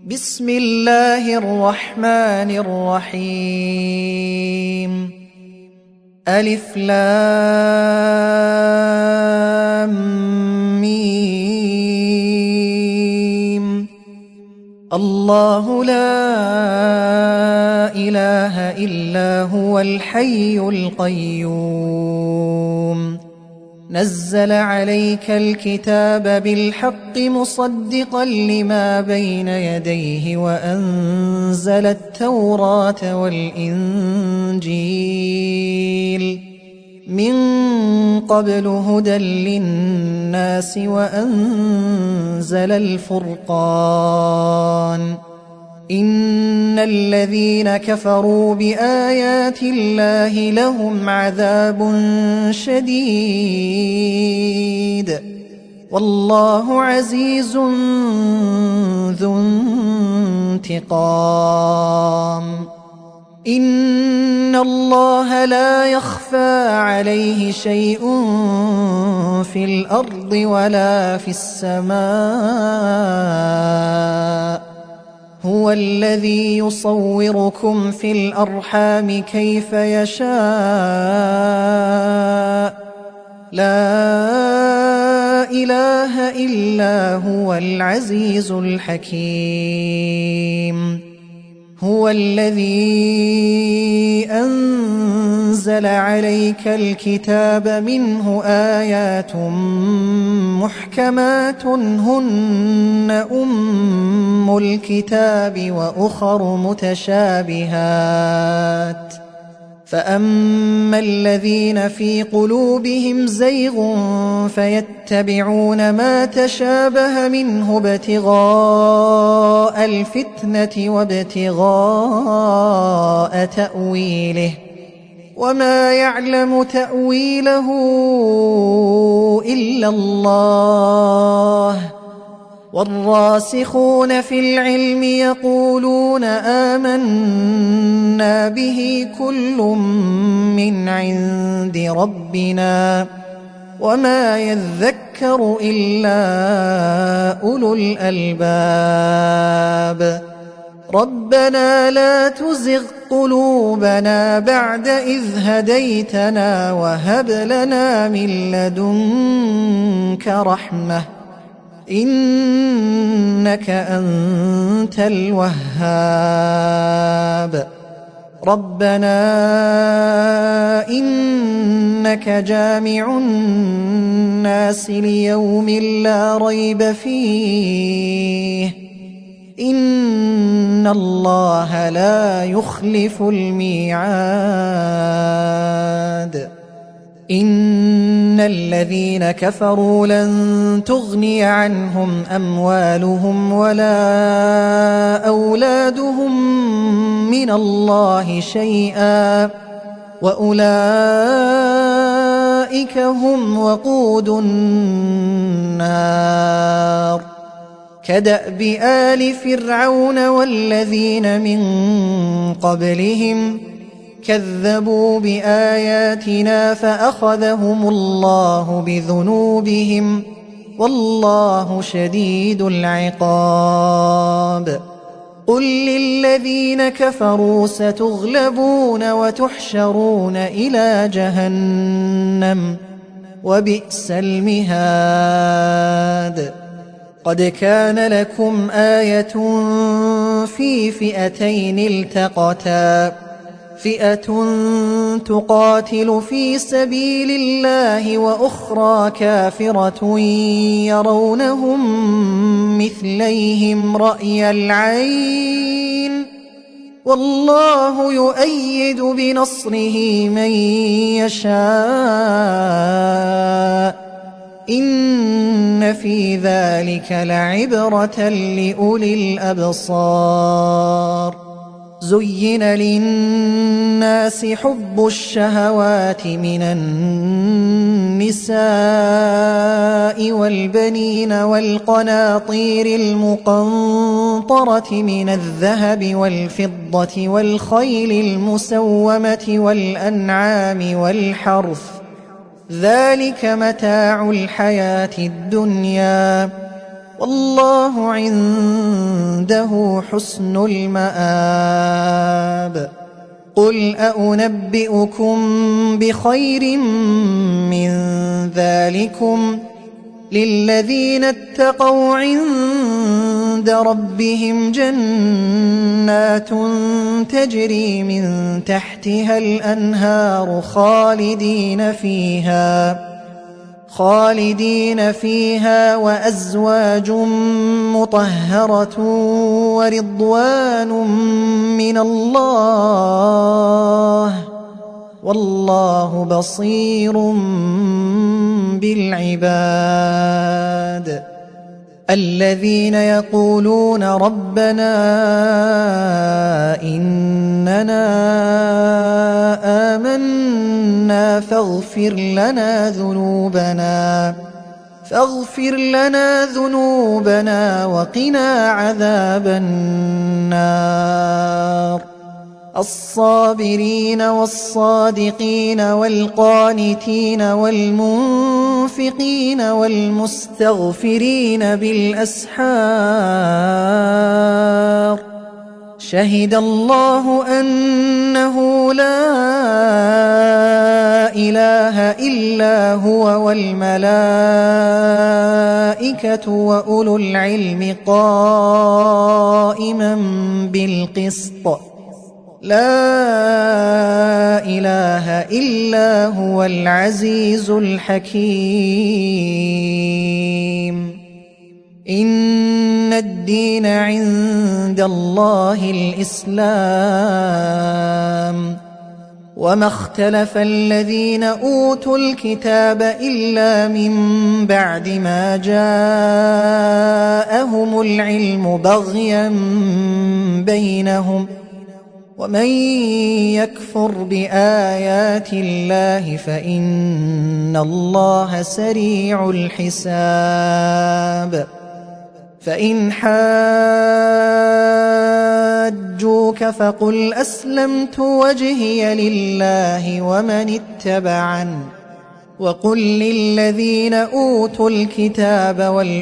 بسم الله الرحمن الرحيم ألف لام ميم الله لا إله إلا هو الحي القيوم نزل عليك الكتاب بالحق مصدقا لما بين يديه وأنزل التوراة والإنجيل من قبل هدى للناس وأنزل الفرقان إن الذين كفروا بآيات الله لهم عذاب شديد والله عزيز ذو انتقام إن الله لا يخفى عليه شيء في الأرض ولا في السماء هو الذي يصوركم في الأرحام كيف يشاء لا إله إلا هو العزيز الحكيم هو الذي أنزل عليك الكتاب منه آيات محكمات هن أم الكتاب وأخر متشابهات فأما الذين في قلوبهم زيغ فيتبعون ما تشابه منه ابتغاء الفتنة وابتغاء تأويله وما يعلم تأويله إلا الله والراسخون في العلم يقولون آمنا به كل من عند ربنا وما يذكر إلا أولو الألباب ربنا لا تزغ قلوبنا بعد إذ هديتنا وهب لنا من لدنك رحمة إنك أنت الوهاب ربنا إنك جامع الناس ليوم لا ريب فيه إن الله لا يخلف الميعاد إن الذين كفروا لن تغني عنهم أموالهم ولا أولادهم من الله شيئا وأولئك هم وقود النار كدأب آل فرعون والذين من قبلهم كذبوا بآياتنا فأخذهم الله بذنوبهم والله شديد العقاب قل للذين كفروا ستغلبون وتحشرون إلى جهنم وبئس المهاد قد كان لكم آية في فئتين التقتا فئة تقاتل في سبيل الله وأخرى كافرة يرونهم مثليهم رأي العين والله يؤيد بنصره من يشاء إن في ذلك لعبرة لأولي الأبصار زين للناس حب الشهوات من النساء والبنين والقناطير المقنطرة من الذهب والفضة والخيل المسومة والأنعام والحرث ذلك متاع الحياة الدنيا والله عنده حسن المآب. قل أنبئكم بخير من ذلكم للذين اتقوا عند ربهم جنات تجري من تحتها الأنهار خالدين فيها وأزواج مطهرة ورضوان من الله والله بصير بالعباد. الذين يقولون ربنا إننا آمنا فاغفر لنا ذنوبنا وقنا عذاب النار. الصابرين والصادقين والقانتين والمنفقين والمستغفرين بالأسحار. شهد الله أنه لا إله إلا هو والملائكة وأولو العلم قائما بالقسط. لا إله إلا هو العزيز الحكيم. إن الدين عند الله الإسلام. وما اختلف الذين أوتوا الكتاب إلا من بعد ما جاءهم العلم بغيا بينهم. ومن يكفر بآيات الله فإن الله سريع الحساب. فإن حاجوك فقل أسلمت وجهي لله ومن اتبعني وقل للذين أوتوا الكتاب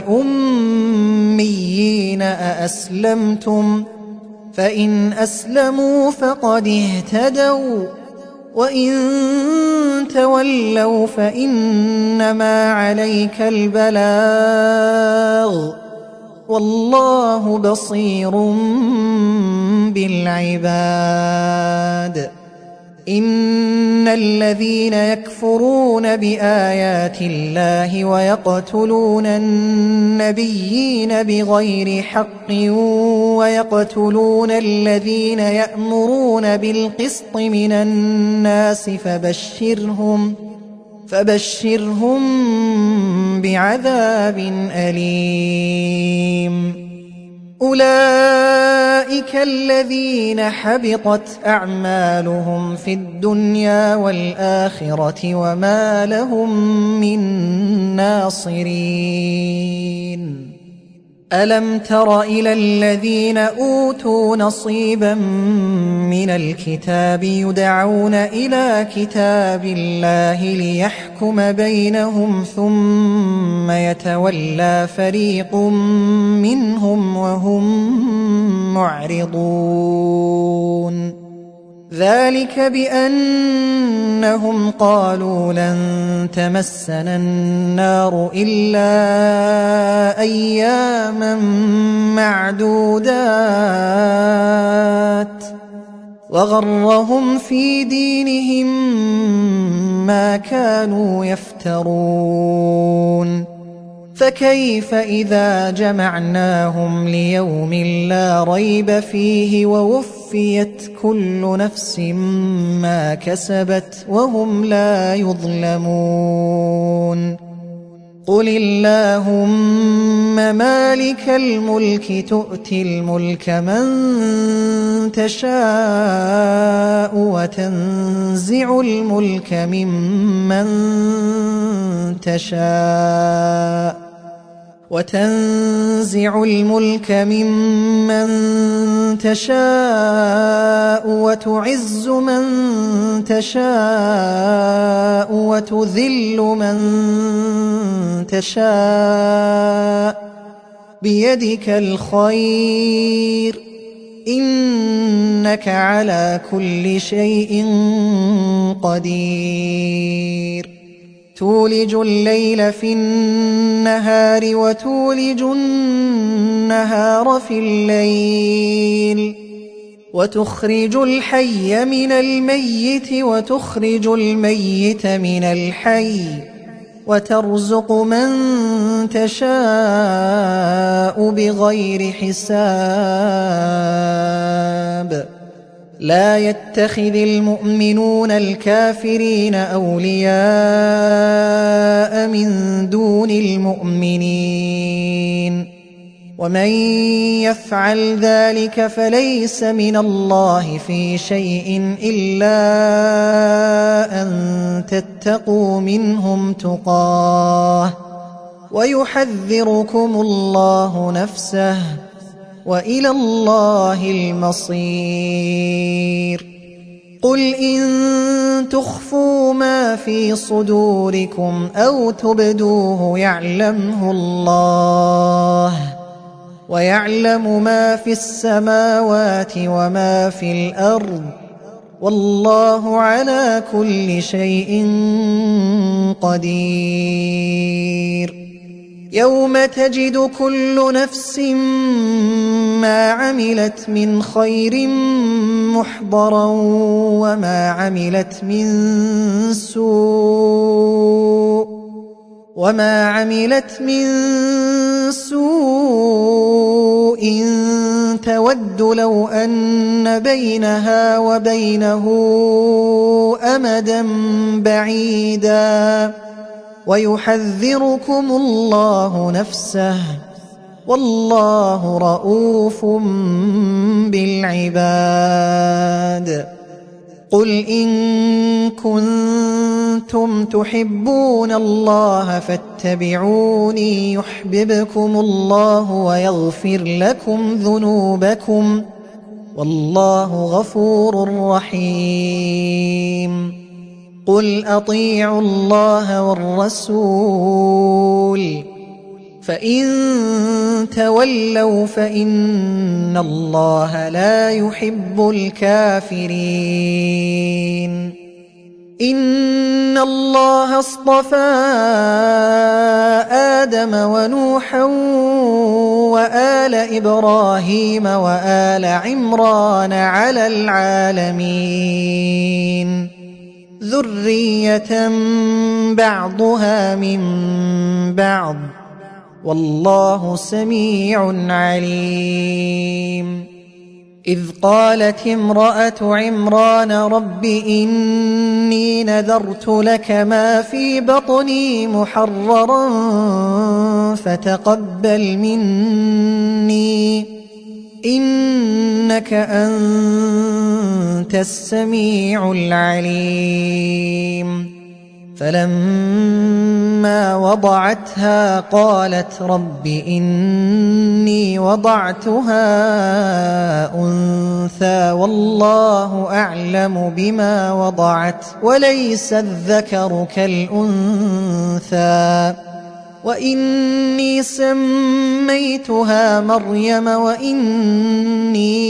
والأميين أأسلمتم فإن أسلموا فقد اهتدوا وإن تولوا فإنما عليك البلاغ والله بصير بالعباد. إن الذين يكفرون بآيات الله ويقتلون النبيين بغير حق ويقتلون الذين يأمرون بالقسط من الناس فبشرهم بعذاب أليم. أولئك الذين حبطت أعمالهم في الدنيا والآخرة وما لهم من ناصرين. ألم تر إلى الذين أوتوا نصيبا من الكتاب يدعون إلى كتاب الله ليحكم بينهم ثم يتولى فريق منهم وهم معرضون. ذلك بأنهم قالوا لن تمسنا النار إلا أياما معدودات وغرهم في دينهم ما كانوا يفترون. فكيف إذا جمعناهم ليوم لا ريب فيه ووفيت كل نفس ما كسبت وهم لا يظلمون. قل اللهم مالك الملك تؤتي الملك من تشاء وتنزع الملك ممن تشاء وتعز من تشاء وتذل من تشاء بيدك الخير إنك على كل شيء قدير تولج الليل في النهار وتولج النهار في الليل وتخرج الحي من الميت وتخرج الميت من الحي وترزق من تشاء بغير حساب لا يتخذ المؤمنون الكافرين أولياء من دون المؤمنين ومن يفعل ذلك فليس من الله في شيء إلا أن تتقوا منهم تقاه ويحذركم الله نفسه وإلى الله المصير قل إن تخفوا ما في صدوركم أو تبدوه يعلمه الله ويعلم ما في السماوات وما في الأرض والله على كل شيء قدير يوم تجد كل نفس ما عملت من خير محضرا وما عملت من سوء تود لو أن بينها وبينه أمدا بعيدا ويحذركم الله نفسه والله رءوف بالعباد قل إن كنتم تحبون الله فاتبعوني يحببكم الله ويغفر لكم ذنوبكم والله غفور رحيم قل أطيعوا الله والرسول فإن تولوا فإن الله لا يحب الكافرين إن الله اصطفى آدم ونوحا وآل إبراهيم وآل عمران على العالمين ذرية بعضها من بعض والله سميع عليم إذ قالت امرأة عمران رب إني نذرت لك ما في بطني محررا فتقبل مني إنك أنت السميع العليم فلما وضعتها قالت رب إني وضعتها أنثى والله أعلم بما وضعت وليس الذكر كالأنثى وإني سميتها مريم وإني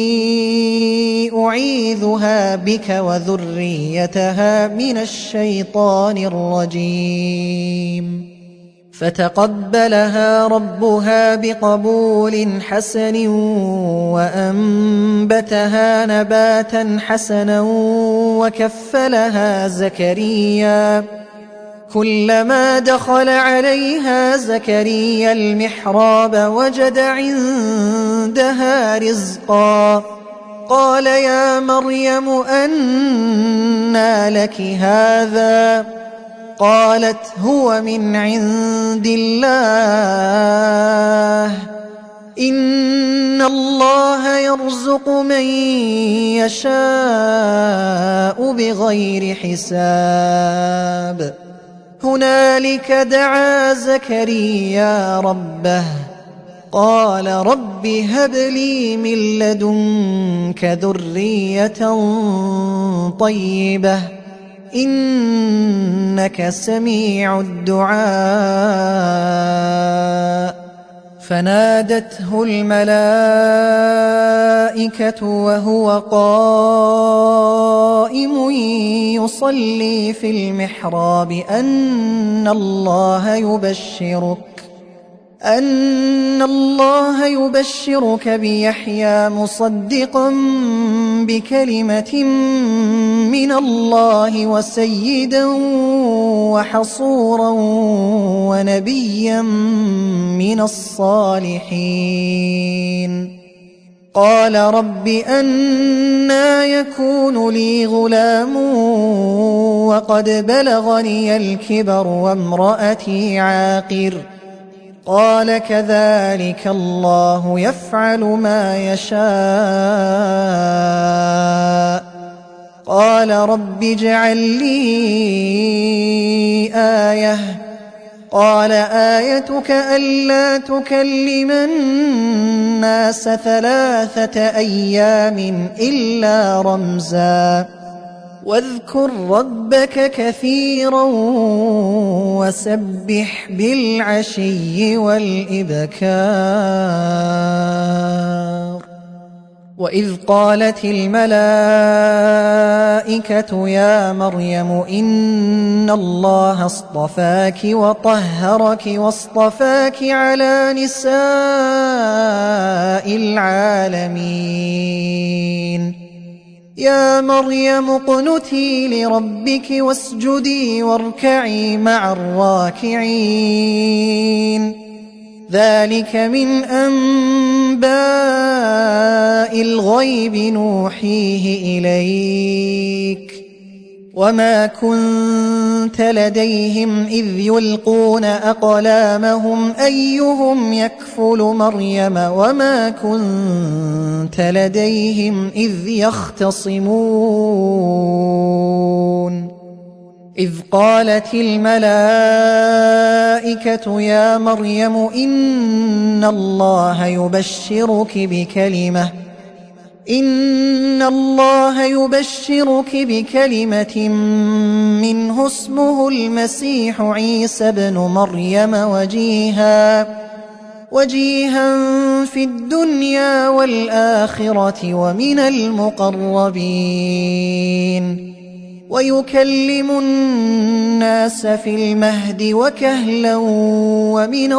أعيذها بك وذريتها من الشيطان الرجيم فتقبلها ربها بقبول حسن وأنبتها نباتا حسنا وكفلها زكريا كلما دخل عليها زكريا المحراب وجد عندها رزقا قال يا مريم أنى لك هذا قالت هو من عند الله إن الله يرزق من يشاء بغير حساب هنالك دعا زكريا ربه قال رب هب لي من لدنك ذرية طيبة إنك سميع الدعاء فنادته الملائكة وهو قائم يصلي في المحراب أن الله يبشرك بيحيى مصدقا بكلمة من الله وسيدا وحصورا ونبيا من الصالحين. قال رب أنى يكون لي غلام وقد بلغني الكبر وامرأتي عاقر. قال كذلك الله يفعل ما يشاء. قال رب اجعل لي آية. قال آيتك ألا تكلم الناس 3 أيام إلا رمزا واذكر ربك كثيرا وسبح بالعشي والإبكار. وإذ قالت الملائكة يا مريم إن الله اصطفاك وطهرك واصطفاك على نساء العالمين. يا مريم اقنتي لربك واسجدي واركعي مع الراكعين. ذلك من أنباء الغيب نوحيه إليك وما كنت لديهم إذ يلقون أقلامهم أيهم يكفل مريم وما كنت لديهم إذ يختصمون. إذ قالت الملائكة يا مريم إن الله يبشرك بكلمة منه اسمه المسيح عيسى بن مريم وجيها في الدنيا والآخرة ومن المقربين ويكلم الناس في المهد وكهلا ومن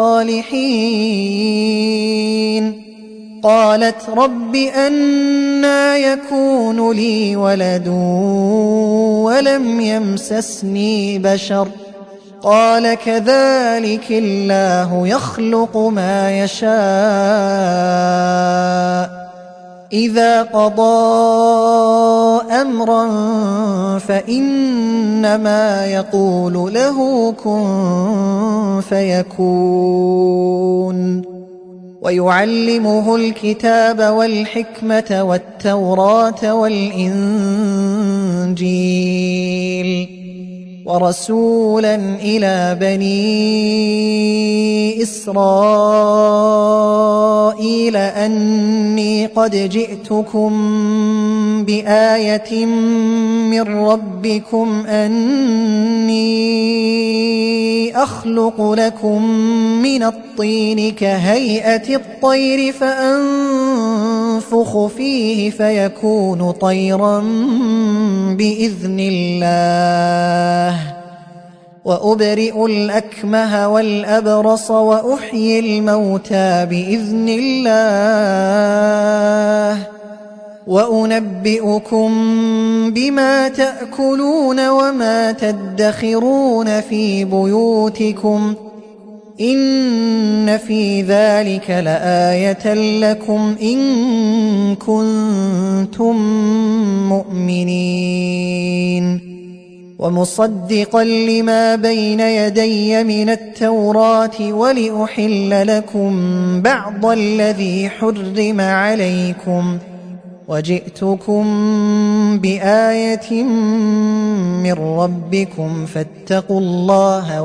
الصالحين. قالت رب أنى يكون لي ولد ولم يمسسني بشر. قال كذلك الله يخلق ما يشاء. إذا قضى أمرا فإنما يقول له كن فيكون. ويعلمه الكتاب والحكمة والتوراة والإنجيل ورسولا إلى بني إسرائيل أني قد جئتكم بآية من ربكم أني أخلق لكم من الطين كهيئة الطير فأنفخ فيه فيكون طيرا بإذن الله وأبرئ الأكمه والأبرص وأحيي الموتى بإذن الله وأنبئكم بما تأكلون وما تدخرون في بيوتكم إن في ذلك لآية لكم إن كنتم مؤمنين. ومصدقا لما بين يدي من التوراة ولأحل لكم بعض الذي حرم عليكم وجئتكم بآية من ربكم فاتقوا الله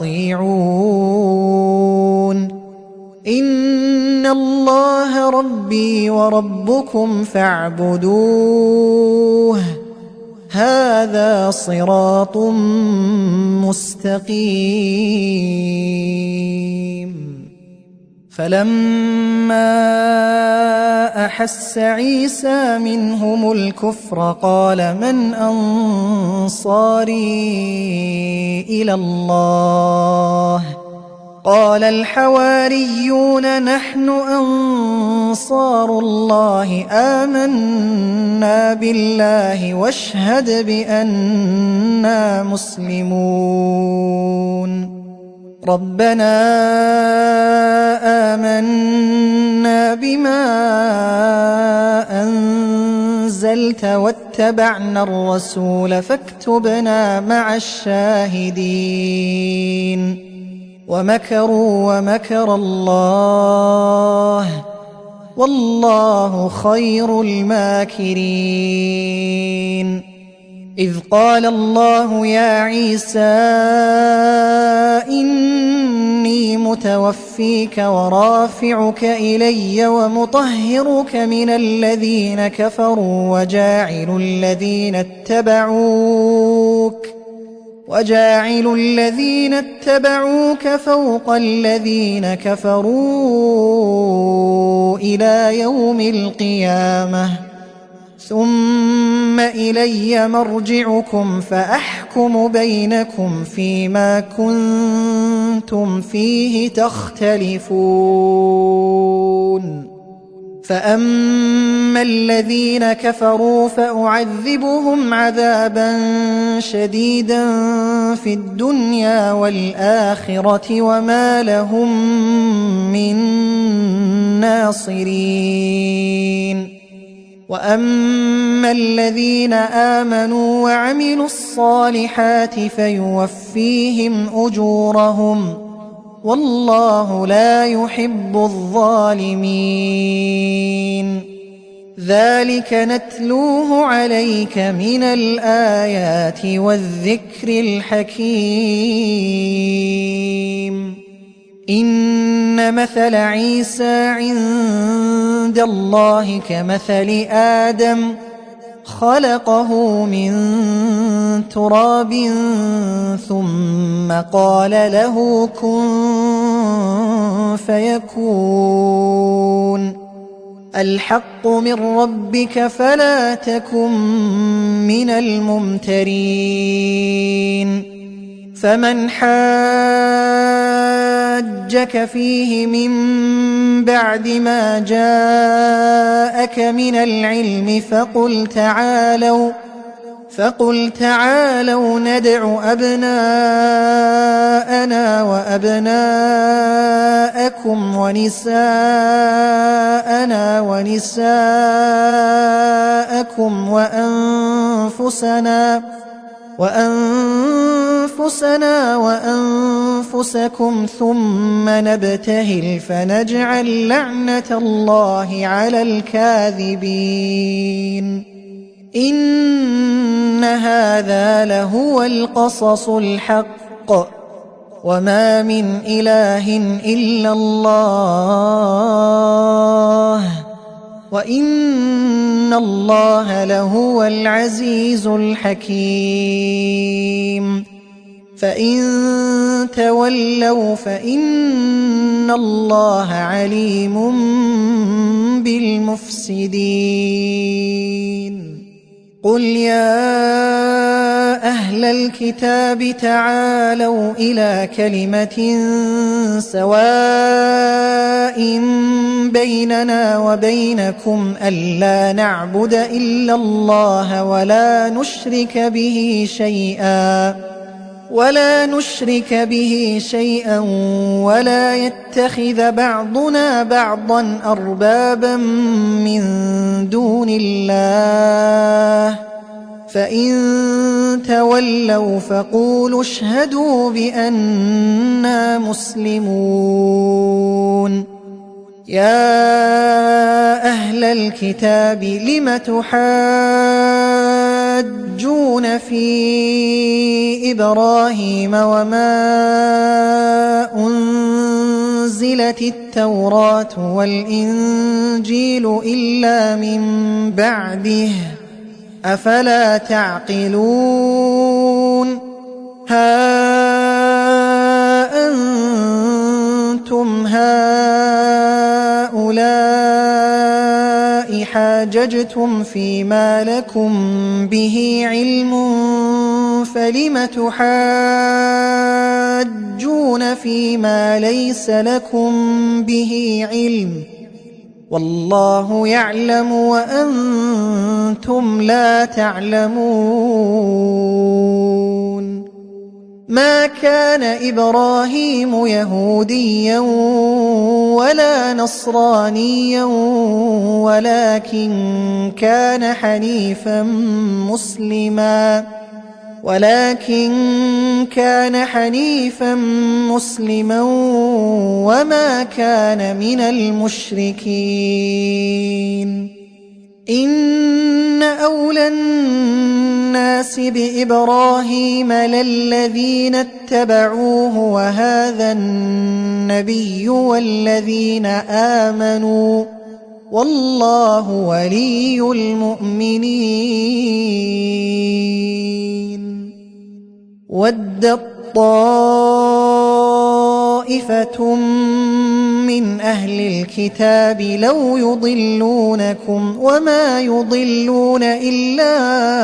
وأطيعون. إن الله ربي وربكم فاعبدوه هذا صراط مستقيم. فلما أحس عيسى منهم الكفر قال من أنصاري إلى الله قال الحواريون نحن أنصار الله آمنا بالله واشهد بأننا مسلمون ربنا آمنا بما أنزلت واتبعنا الرسول فاكتبنا مع الشاهدين ومكروا ومكر الله والله خير الماكرين إذ قال الله يا عيسى إني متوفيك ورافعك إلي ومطهرك من الذين كفروا وجاعل الذين اتبعوك فوق الذين كفروا إلى يوم القيامة ثم إلي مرجعكم فأحكم بينكم فيما كنتم فيه تختلفون فأما الذين كفروا فأعذبهم عذابا شديدا في الدنيا والآخرة وما لهم من ناصرين وأما الذين آمنوا وعملوا الصالحات فيوفيهم أجورهم والله لا يحب الظالمين ذلك نتلوه عليك من الآيات والذكر الحكيم إن مثل عيسى عند الله كمثل آدم خلقه من تراب ثم قال له كن فيكون الحق من ربك فلا تكن من الممترين فمن حاجك فيه من بعد ما جاءك من العلم فقل تعالوا ندع أبناءنا وأبناءكم ونساءنا ونساءكم وأنفسنا وأنفسكم ثم نبتهل فنجعل لعنة الله على الكاذبين إن هذا لهو القصص الحق وما من إله إلا الله وإن الله لهو العزيز الحكيم فإن تولوا فإن الله عليم بالمفسدين قل يا أهل الكتاب تعالوا إلى كلمة سواء بيننا وبينكم ألا نعبد إلا الله ولا نشرك به شيئا ولا يتخذ بعضنا بعضا أربابا من دون الله فإن تولوا فقولوا اشهدوا بأننا مسلمون يا أهل الكتاب لم تحاجون في إبراهيم وما أنزلت التوراة والإنجيل إلا من بعده أفلا تعقلون ها أنتم حاججتم فيما لكم به علم فلم تحاجون فيما ليس لكم به علم والله يعلم وأنتم لا تعلمون ما كان إبراهيم يهوديا ولا نصرانيا ولكن كان حنيفا مسلما وما كان من المشركين إن أولى الناس بإبراهيم للذين اتبعوه وهذا النبي والذين آمنوا والله ولي المؤمنين ودت طائفة من أهل الكتاب لو يضلونكم وما يضلون إلا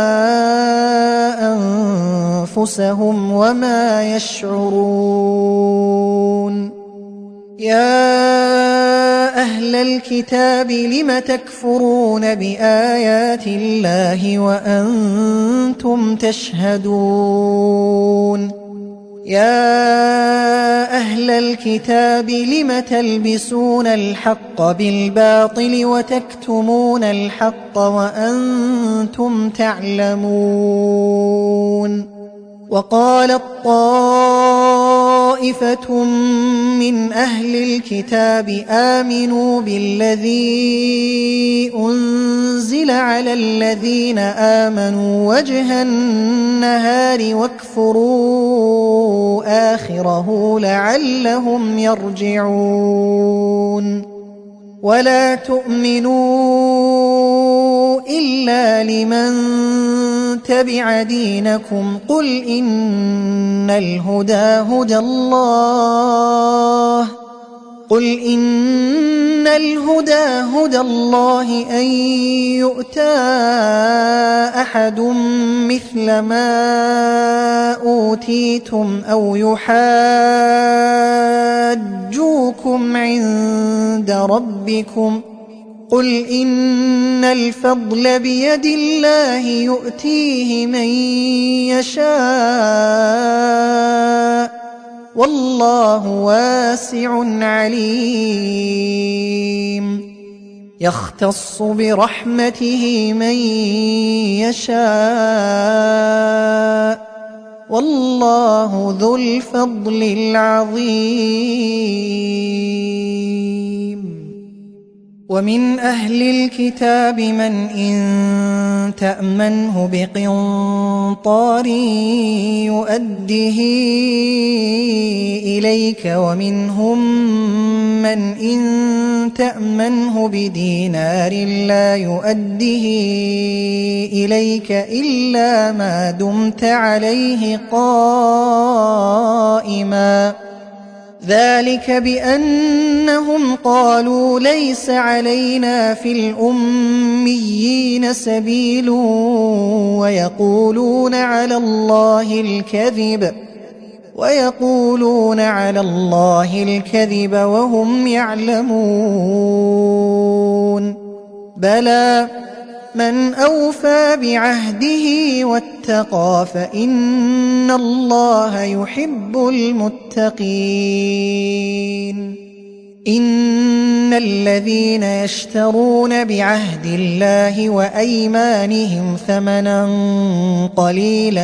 أنفسهم وما يشعرون يا أهل الكتاب لم تكفرون بآيات الله وأنتم تشهدون يا أهل الكتاب لم تلبسون الحق بالباطل وتكتمون الحق وأنتم تعلمون وقالت طائفة من أهل الكتاب آمنوا بالذي أنزل على الذين آمنوا وجه النهار واكفروا آخره لعلهم يرجعون ولا تؤمنوا إلا لمن تبع دينكم قل إن الهدى هدى الله أن يؤتى أحد مثل ما أوتيتم أو يحاجوكم عند ربكم قل إن الفضل بيد الله يؤتيه من يشاء والله واسع عليم يختص برحمته من يشاء والله ذو الفضل العظيم ومن أهل الكتاب من إن تأمنه بقنطار يؤده إليك ومنهم من إن تأمنه بدينار لا يؤده إليك إلا ما دمت عليه قائما ذلك بأنهم قالوا ليس علينا في الأميين سبيل ويقولون على الله الكذب وهم يعلمون بلى من أوفى بعهده واتقى فإن الله يحب المتقين إن الذين يشترون بعهد الله وأيمانهم ثمنا قليلا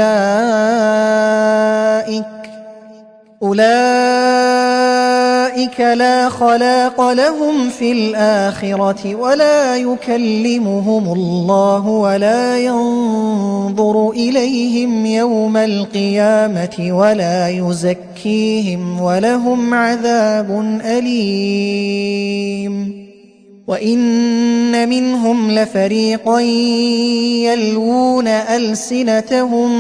أولئك لا خلاق لهم في الآخرة ولا يكلمهم الله ولا ينظر إليهم يوم القيامة ولا يزكيهم ولهم عذاب أليم وإن منهم لفريقا يلوون ألسنتهم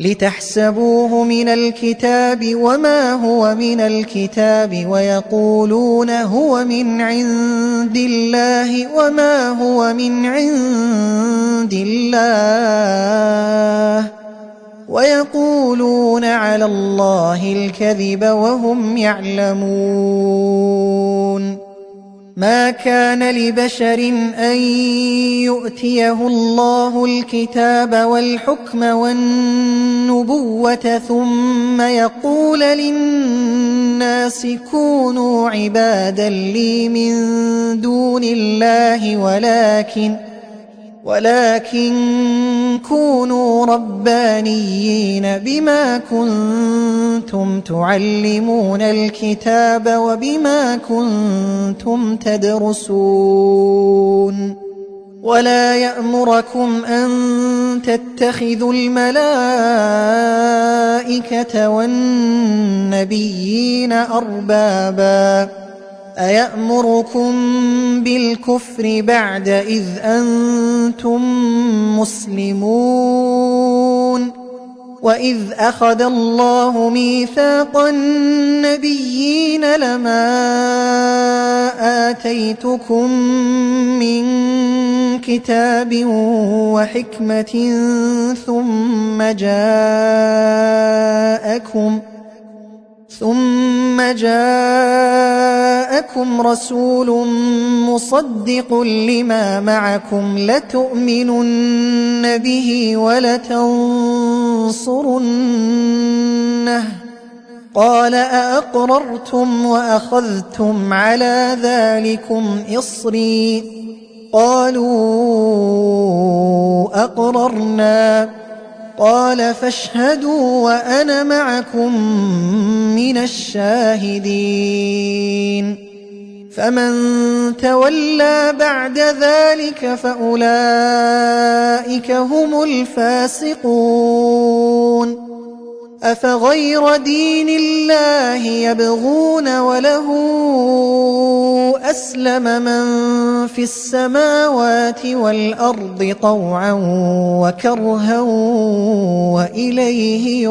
لتحسبوه من الكتاب وما هو من الكتاب ويقولون هو من عند الله وما هو من عند الله ويقولون على الله الكذب وهم يعلمون. ما كان لبشر أن يؤتيه الله الكتاب والحكم والنبوة ثم يقول للناس كونوا عبادا لي من دون الله ولكن كونوا ربانيين بما كنتم تعلمون الكتاب وبما كنتم تدرسون. ولا يأمركم أن تتخذوا الملائكة والنبيين أربابا أيأمركم بالكفر بعد إذ أنتم مسلمون. وإذ أخذ الله ميثاق النبيين لما آتيتكم من كتاب وحكمة ثم جاءكم رسول مصدق لما معكم لتؤمنن به ولتنصرنه قال أأقررتم وأخذتم على ذلكم إصري قالوا أقررنا قال فاشهدوا وأنا معكم من الشاهدين. فمن تولى بعد ذلك فأولئك هم الفاسقون. أفغير دين الله يبغون وله أسلم من في السماوات والأرض طوعا وكرها وإليه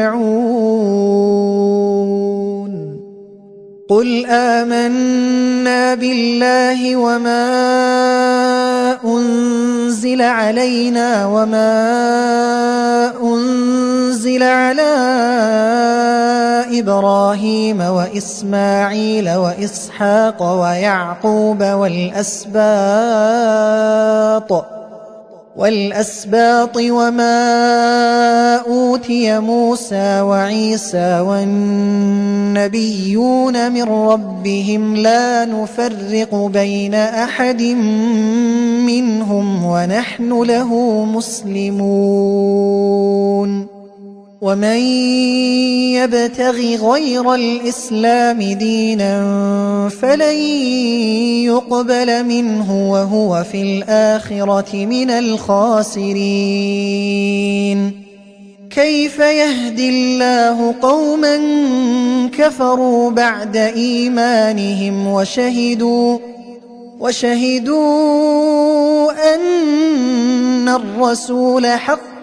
يرجعون. قل آمنا بالله وما أنزل علينا وما أنزل على إبراهيم وإسماعيل وإسحاق ويعقوب والأسباط وما أوتي موسى وعيسى والنبيون من ربهم لا نفرق بين أحد منهم ونحن له مسلمون. ومن يبتغ غير الإسلام دينا فلن يقبل منه وهو في الآخرة من الخاسرين. كيف يهدي الله قوما كفروا بعد إيمانهم وشهدوا أن الرسول حق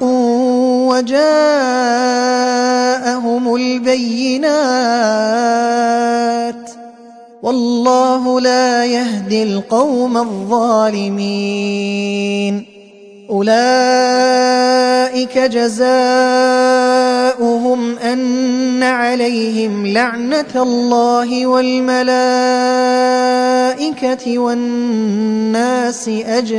وجاءهم البينات والله لا يهدي القوم الظالمين. أولئك جزاؤهم أن عليهم لعنة الله والملائكة والناس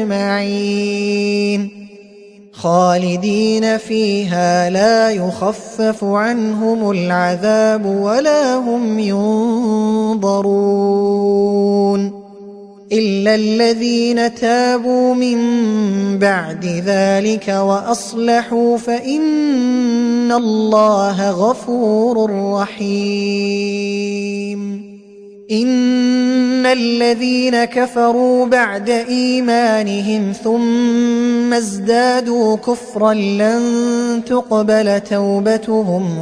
أجمعين خالدين فيها لا يخفف عنهم العذاب ولا هم ينظرون إلا الذين تابوا من بعد ذلك وأصلحوا فإن الله غفور رحيم. إن الذين كفروا بعد إيمانهم ثم ازدادوا كفرا لن تقبل توبتهم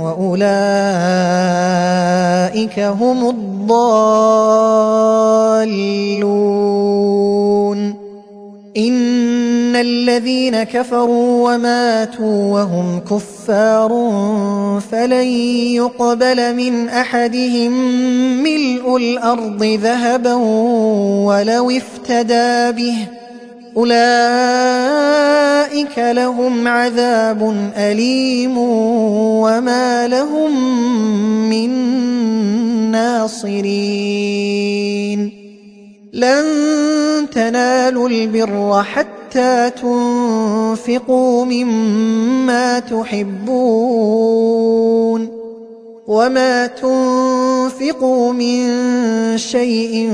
وأولئك هم الضالون. إن الذين كفروا وماتوا وهم كفار فلن يقبل من أحدهم ملء الأرض ذهبا ولو افتدى به أولئك لهم عذاب أليم وما لهم من ناصرين لن تنالوا البر حتى تنفقوا مما تحبون وما تنفقوا من شيء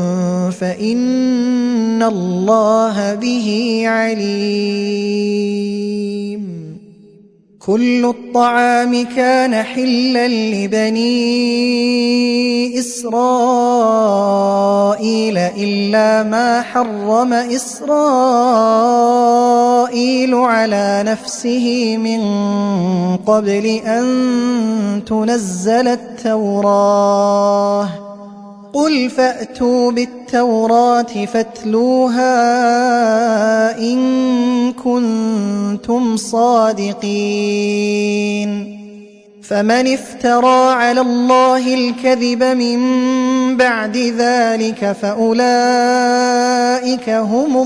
فإن الله به عليم كل الطعام كان حلا لبني إسرائيل إلا ما حرم إسرائيل على نفسه من قبل أن تنزل التوراة قل فأتوا بالتوراة فاتلوها إن كنتم صادقين فمن افترى على الله الكذب من بعد ذلك فأولئك هم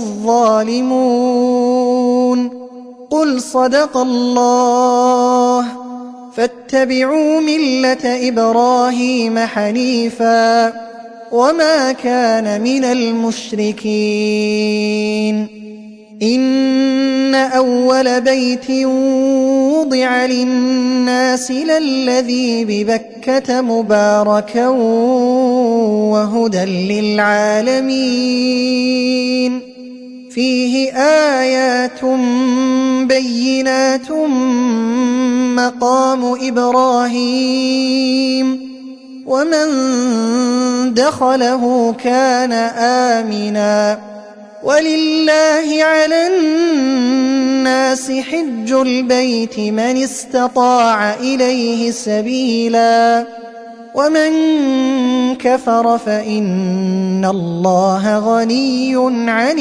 الظالمون قل صدق الله فاتبعوا ملة إبراهيم حنيفا وما كان من المشركين إن أول بيت وضع للناس للذي ببكة مباركا وهدى للعالمين فيه آيات بينات مقام إبراهيم ومن دخله كان آمنا ولله على الناس حج البيت من استطاع إليه سبيلا ومن كفر فإن الله غني عن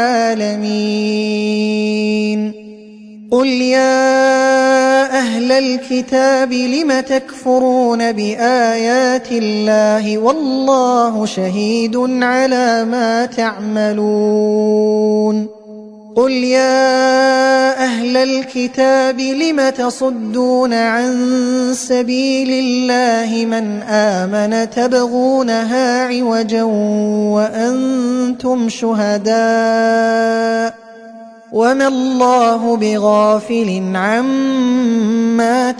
العالمين قل يا أهل الكتاب لم تكفرون بآيات الله والله شهيد على ما تعملون قل يا أهل الكتاب لم تصدون عن سبيل الله من آمن تبغونها عوجا وأنتم شهداء وما الله بغافل عما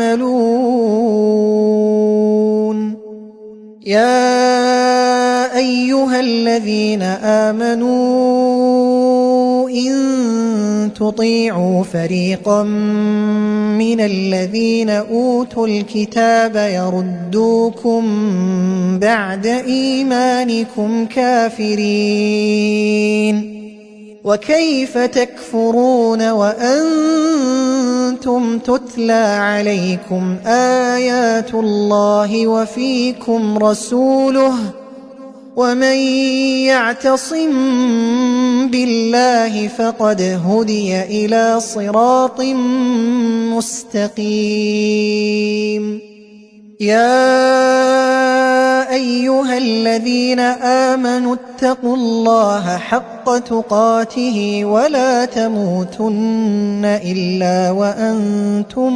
تعملون يا أيها الذين آمنوا إن تطيعوا فريقا من الذين أوتوا الكتاب يردوكم بعد إيمانكم كافرين وكيف تكفرون وأنتم تتلى عليكم آيات الله وفيكم رسوله ومن يعتصم بالله فقد هدي إلى صراط مستقيم يا أيها الذين آمنوا اتقوا الله حق تقاته ولا تموتن إلا وأنتم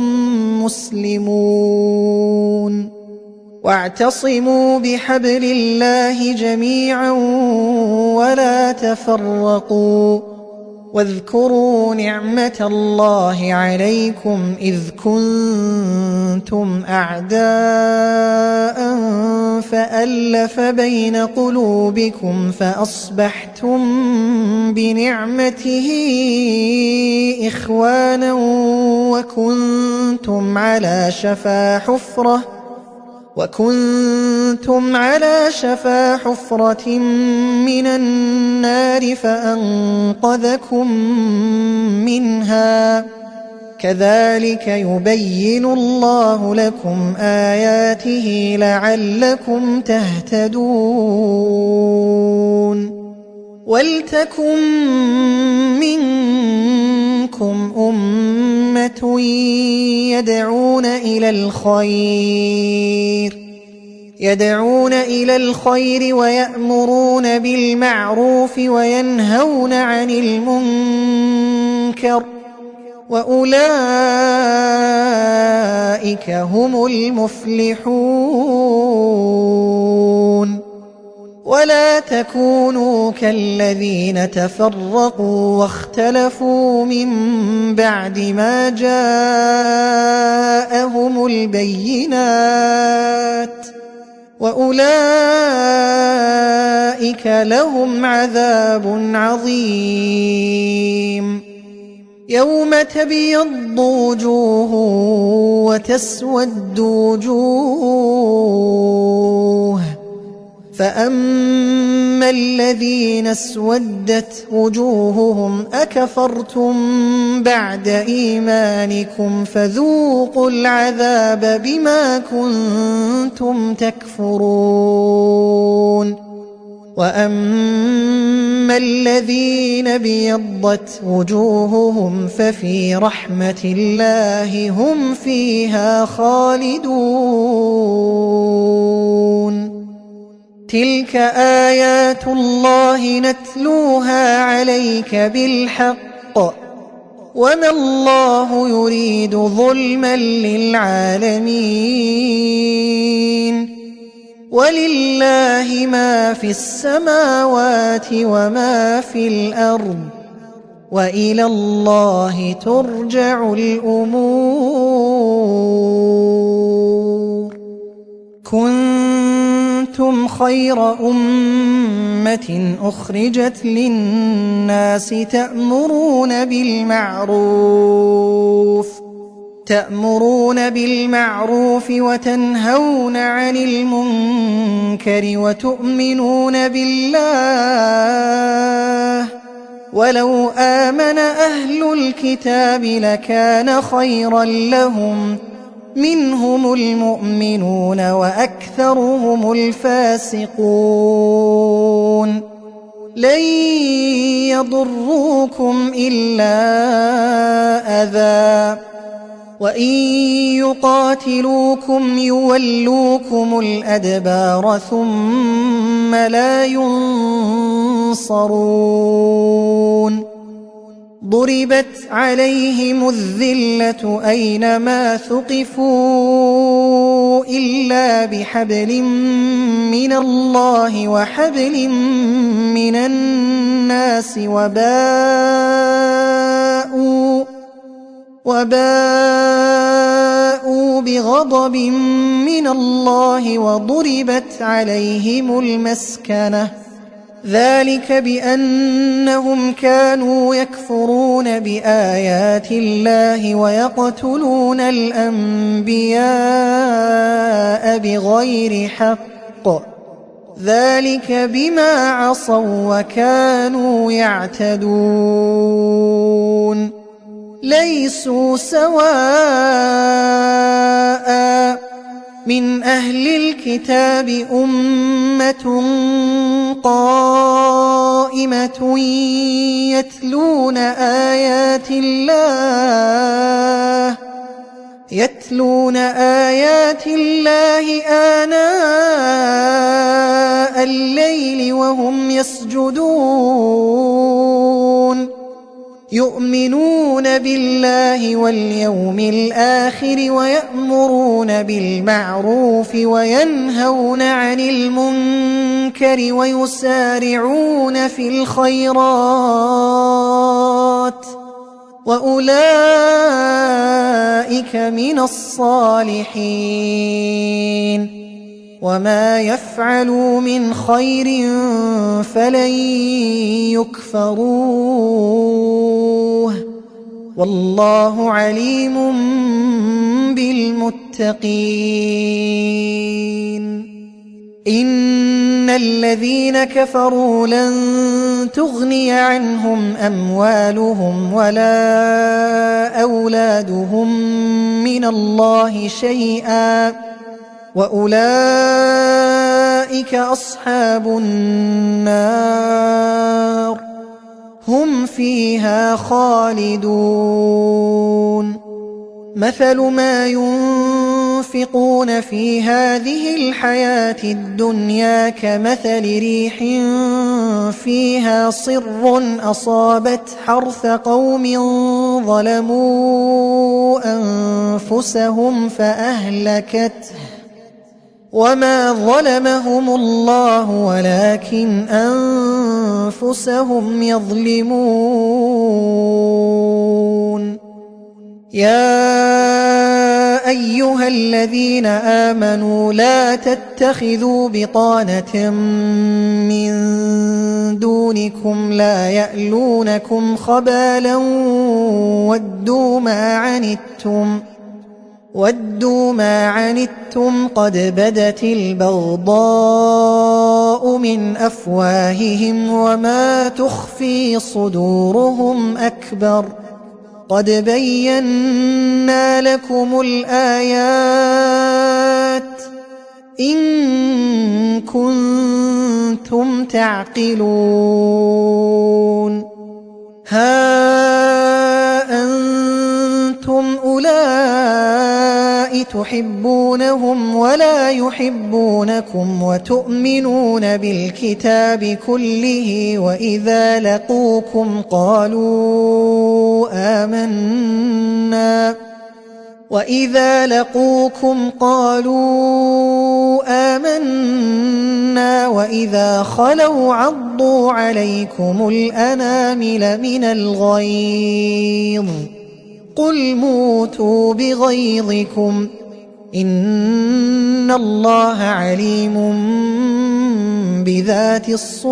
مسلمون واعتصموا بحبل الله جميعا ولا تفرقوا واذكروا نعمة الله عليكم إذ كنتم أعداء فألف بين قلوبكم فأصبحتم بنعمته إخوانا وكنتم على شفا حفرة من النار فأنقذكم منها كذلك يبين الله لكم آياته لعلكم تهتدون وَلْتَكُن مِّنكُمْ أُمَّةٌ يَدْعُونَ إِلَى الْخَيْرِ وَيَأْمُرُونَ بِالْمَعْرُوفِ وَيَنْهَوْنَ عَنِ الْمُنكَرِ ۚ وَأُولَٰئِكَ هُمُ الْمُفْلِحُونَ. وَلَا تَكُونُوا كَالَّذِينَ تَفَرَّقُوا وَاخْتَلَفُوا مِن بَعْدِ مَا جَاءَهُمُ الْبَيِّنَاتُ ۚ وَأُولَٰئِكَ لَهُمْ عَذَابٌ عَظِيمٌ. يَوْمَ تَبْيَضُّ وُجُوهٌ وَتَسْوَدُّ وُجُوهٌ، فَأَمَّا الَّذِينَ اسْوَدَّتْ وُجُوهُهُمْ أَكَفَرْتُم بَعْدَ إِيمَانِكُمْ فَذُوقُوا الْعَذَابَ بِمَا كُنتُمْ تَكْفُرُونَ. وَأَمَّا الَّذِينَ ابْيَضَّتْ وُجُوهُهُمْ فَفِي رَحْمَةِ اللَّهِ هُمْ فِيهَا خَالِدُونَ. تِلْكَ آيَاتُ اللَّهِ نَتْلُوهَا عَلَيْكَ بِالْحَقِّ ۚ وَمَا اللَّهُ يُرِيدُ ظُلْمًا لِّلْعَالَمِينَ. وَلِلَّهِ مَا فِي السَّمَاوَاتِ وَمَا فِي الْأَرْضِ ۚ وَإِلَى اللَّهِ تُرْجَعُ الْأُمُورُ. كُنتُمْ خَيْرَ أُمَّةٍ أُخْرِجَتْ لِلنَّاسِ تَأْمُرُونَ بِالْمَعْرُوفِ وَتَنْهَوْنَ عَنِ الْمُنكَرِ وَتُؤْمِنُونَ بِاللَّهِ ۚ وَلَوْ آمَنَ أَهْلُ الْكِتَابِ لَكَانَ خَيْرًا لَّهُم ۚ مِّنْهُمُ الْمُؤْمِنُونَ وَأَكْثَرُهُمُ الْفَاسِقُونَ. لَن يَضُرُّوكُمْ إِلَّا أَذًى، وَإِن يُقَاتِلُوكُمْ يُوَلُّوكُمُ الْأَدْبَارَ ثُمَّ لَا يُنصَرُونَ. ضُرِبَتْ عَلَيْهِمُ الذِّلَّةُ أَيْنَمَا ثُقِفُوا إِلَّا بِحَبْلٍ مِّنَ اللَّهِ وَحَبْلٍ مِّنَ النَّاسِ وَبَاءُوا بِغَضَبٍ مِّنَ اللَّهِ وَضُرِبَتْ عَلَيْهِمُ الْمَسْكَنَةُ ۚ ذَٰلِكَ بِأَنَّهُمْ كَانُوا يَكْفُرُونَ بِآيَاتِ اللَّهِ وَيَقْتُلُونَ الْأَنبِيَاءَ بِغَيْرِ حَقٍّ ۚ ذَٰلِكَ بِمَا عَصَوا وَّكَانُوا يَعْتَدُونَ. لَيْسُوا سَوَاءً ۗ مِّنْ أَهْلِ الْكِتَابِ أُمَّةٌ قَائِمَةٌ يَتْلُونَ آيَاتِ اللَّهِ آنَاءَ اللَّيْلِ وَهُمْ يَسْجُدُونَ، يُؤْمِنُونَ بِاللَّهِ وَالْيَوْمِ الْآخِرِ وَيَأْمُرُونَ بِالْمَعْرُوفِ وَيَنْهَوْنَ عَنِ الْمُنكَرِ وَيُسَارِعُونَ فِي الْخَيْرَاتِ، وَأُولَٰئِكَ مِنَ الصَّالِحِينَ. وَمَا يَفْعَلُوا مِنْ خَيْرٍ فَلَن يُكْفَرُوهُ ۗ وَاللَّهُ عَلِيمٌ بِالْمُتَّقِينَ. إِنَّ الَّذِينَ كَفَرُوا لَن تُغْنِيَ عَنْهُمْ أَمْوَالُهُمْ وَلَا أَوْلَادُهُم مِّنَ اللَّهِ شَيْئًا ۖ وَأُولَٰئِكَ أولئك أصحاب النار هم فيها خالدون مثل ما ينفقون في هذه الحياة الدنيا كمثل ريح فيها صر أصابت حرث قوم ظلموا أنفسهم فأهلكته وما ظلمهم الله ولكن أنفسهم يظلمون يا أيها الذين آمنوا لا تتخذوا بطانة من دونكم لا يألونكم خبالا ودوا ما عنتم قد بدت البغضاء من أفواههم وما تخفي صدورهم أكبر قد بينا لكم الآيات إن كنتم تعقلون ها أنتم أولئك تحبونهم ولا يحبونكم وتؤمنون بالكتاب كله وإذا لقوكم قالوا آمنا وإذا خلوا عضوا عليكم الأنامل من الغيظ قل موتوا بغيظكم إن الله عليم بذات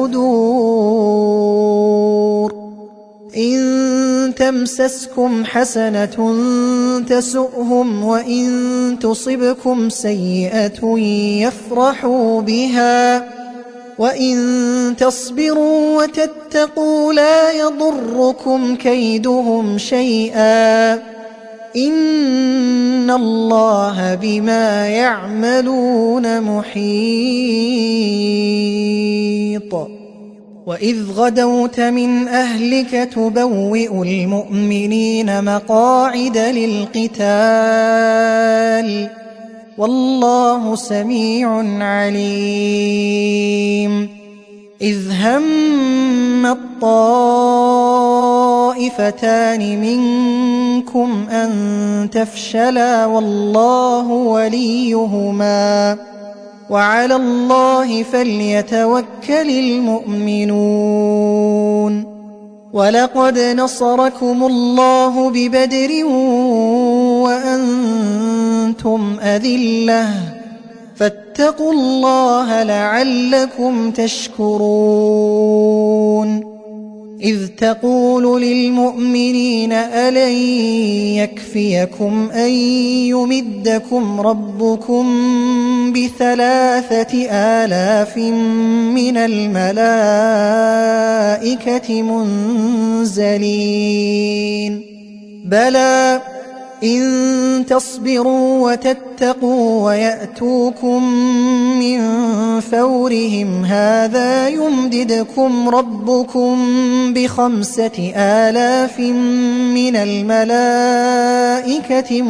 الصدور إن تمسسكم حسنة تسؤهم وإن تصبكم سيئة يفرحوا بها وإن تصبروا وتتقوا لا يضركم كيدهم شيئا إن الله بما يعملون محيط وإذ غدوت من أهلك تبوئ المؤمنين مقاعد للقتال والله سميع عليم إذ هم الطائفتان منكم أن تفشلا والله وليهما وعلى الله فليتوكل المؤمنون ولقد نصركم الله ببدر وأنتم أذلة فاتقوا الله لعلكم تشكرون إذ تقول للمؤمنين ألن يكفيكم أن يمدكم ربكم ب3,000 من الملائكة منزلين بلى إن تصبروا وتتقوا ويأتوكم من فورهم هذا يمددكم ربكم ب5,000 من الملائكة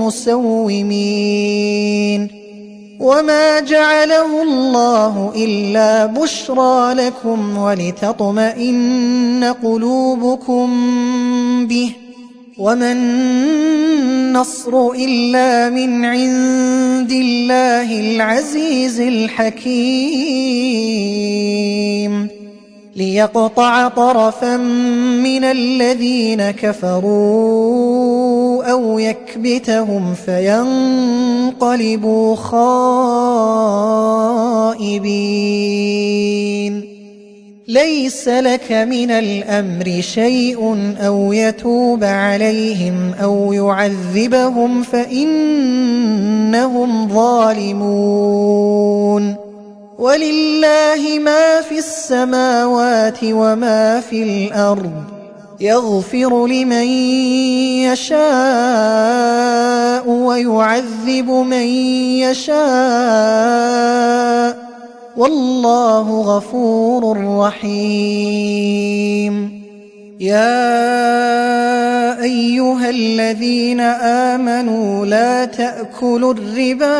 مسومين وما جعله الله إلا بشرى لكم ولتطمئن قلوبكم به وما النصر إلا من عند الله العزيز الحكيم ليقطع طرفا من الذين كفروا أو يكبتهم فينقلبوا خائبين ليس لك من الأمر شيء أو يتوب عليهم أو يعذبهم فإنهم ظالمون ولله ما في السماوات وما في الأرض يغفر لمن يشاء ويعذب من يشاء والله غفور رحيم. يا أيها الذين آمنوا لا تأكلوا الربا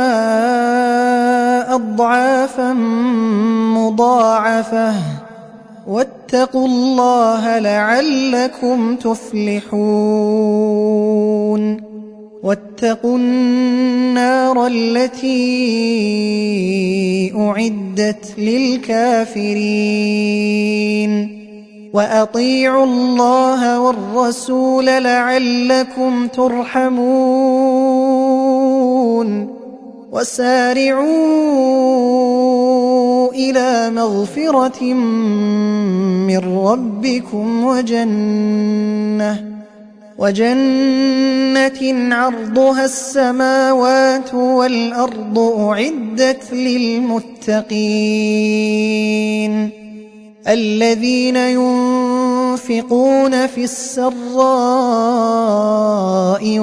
أضعافا مضاعفة واتقوا الله لعلكم تفلحون. واتقوا النار التي أعدت للكافرين. وأطيعوا الله والرسول لعلكم ترحمون. وسارعوا إلى مغفرة من ربكم وجنة عرضها السماوات والأرض أعدت للمتقين الذين ينفقون في السراء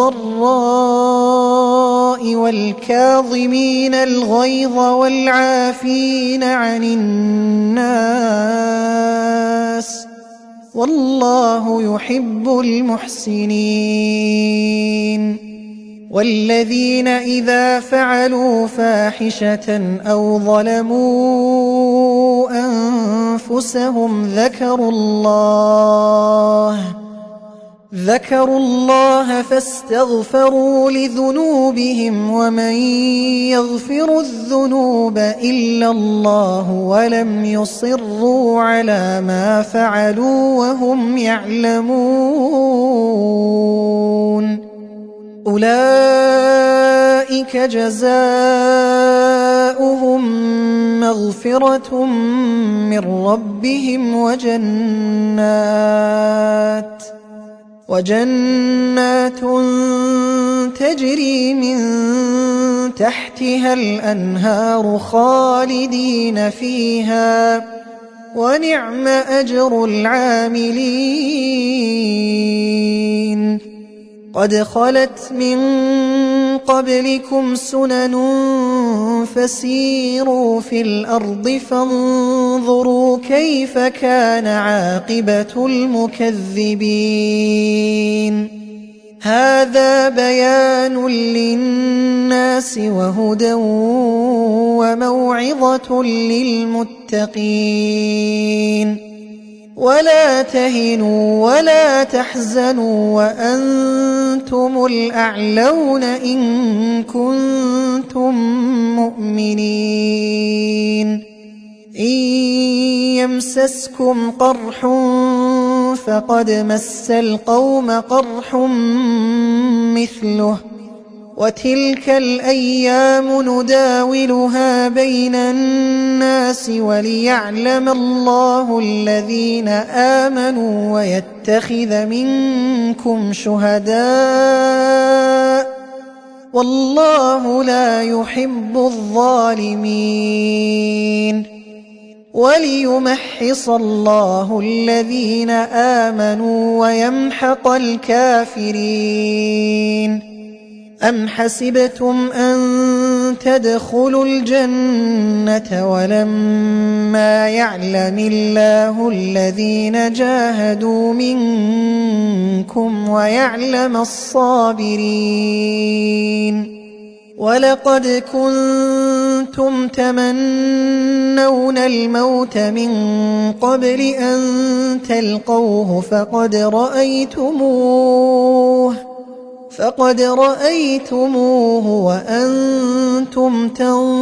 والضراء والكاظمين الغيظ والعافين عن الناس والله يحب المحسنين. والذين إذا فعلوا فاحشة أو ظلموا أنفسهم ذكروا الله فاستغفروا لذنوبهم ومن يغفر الذنوب إلا الله ولم يصروا على ما فعلوا وهم يعلمون أولئك جزاؤهم مغفرة من ربهم وجنات تجري من تحتها الأنهار خالدين فيها ونعم أجر العاملين. قد خلت من قبلكم سنن فسيروا في الأرض فانظروا كيف كان عاقبة المكذبين. هذا بيان للناس وهدى وموعظة للمتقين. ولا تهنوا ولا تحزنوا وأنتم الأعلون إن كنتم مؤمنين. إن يمسسكم قرح فقد مس القوم قرح مثله وتلك الأيام نداولها بين الناس وليعلم الله الذين آمنوا ويتخذ منكم شهداء والله لا يحب الظالمين. وليمحص الله الذين آمنوا ويمحق الكافرين. أم حسبتم أن تدخلوا الجنة ولما يعلم الله الذين جاهدوا منكم ويعلم الصابرين. ولقد كنتم تمنون الموت من قبل أن تلقوه فقد رأيتموه وأنتم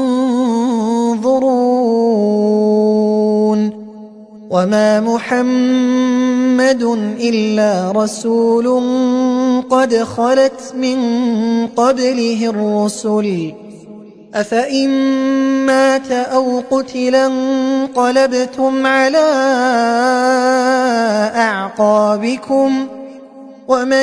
تنظرون. وما محمد إلا رسول قد خلت من قبله الرسل أفإن مات أو قتلا انقلبتم على أعقابكم ومن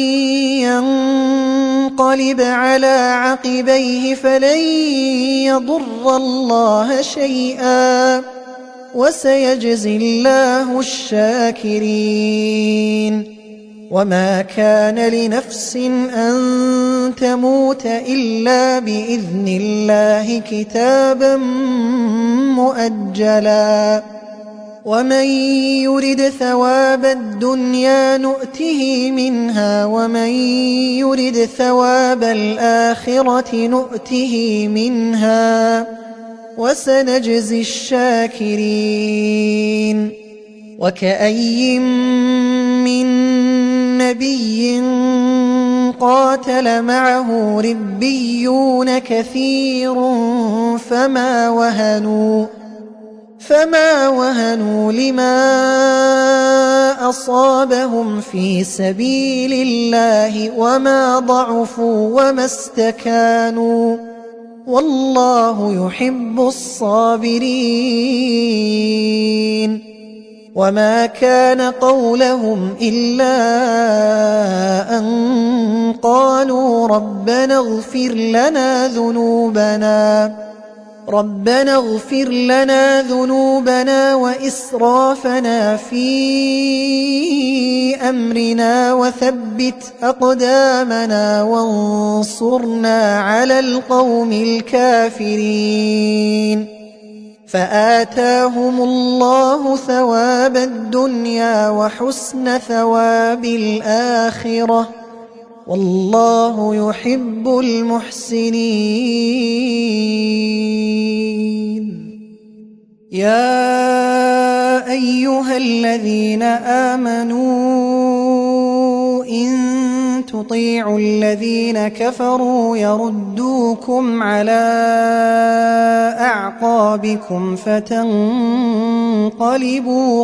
ينقلب على عقبيه فلن يضر الله شيئا وسيجزي الله الشاكرين. وما كان لنفس أن تموت إلا بإذن الله كتابا مؤجلا ومن يرد ثواب الدنيا نؤته منها ومن يرد ثواب الآخرة نؤته منها وسنجزي الشاكرين وكأي من نبي قاتل معه ربيون كثير فما وهنوا لما أصابهم في سبيل الله وما ضعفوا وما استكانوا والله يحب الصابرين وما كان قولهم إلا أن قالوا ربنا اغفر لنا ذنوبنا وإسرافنا في أمرنا وثبت أقدامنا وانصرنا على القوم الكافرين فآتاهم الله ثواب الدنيا وحسن ثواب الآخرة والله يحب المحسنين يا أيها الذين آمنوا إن تطيعوا الذين كفروا يردوكم على أعقابكم فتنقلبوا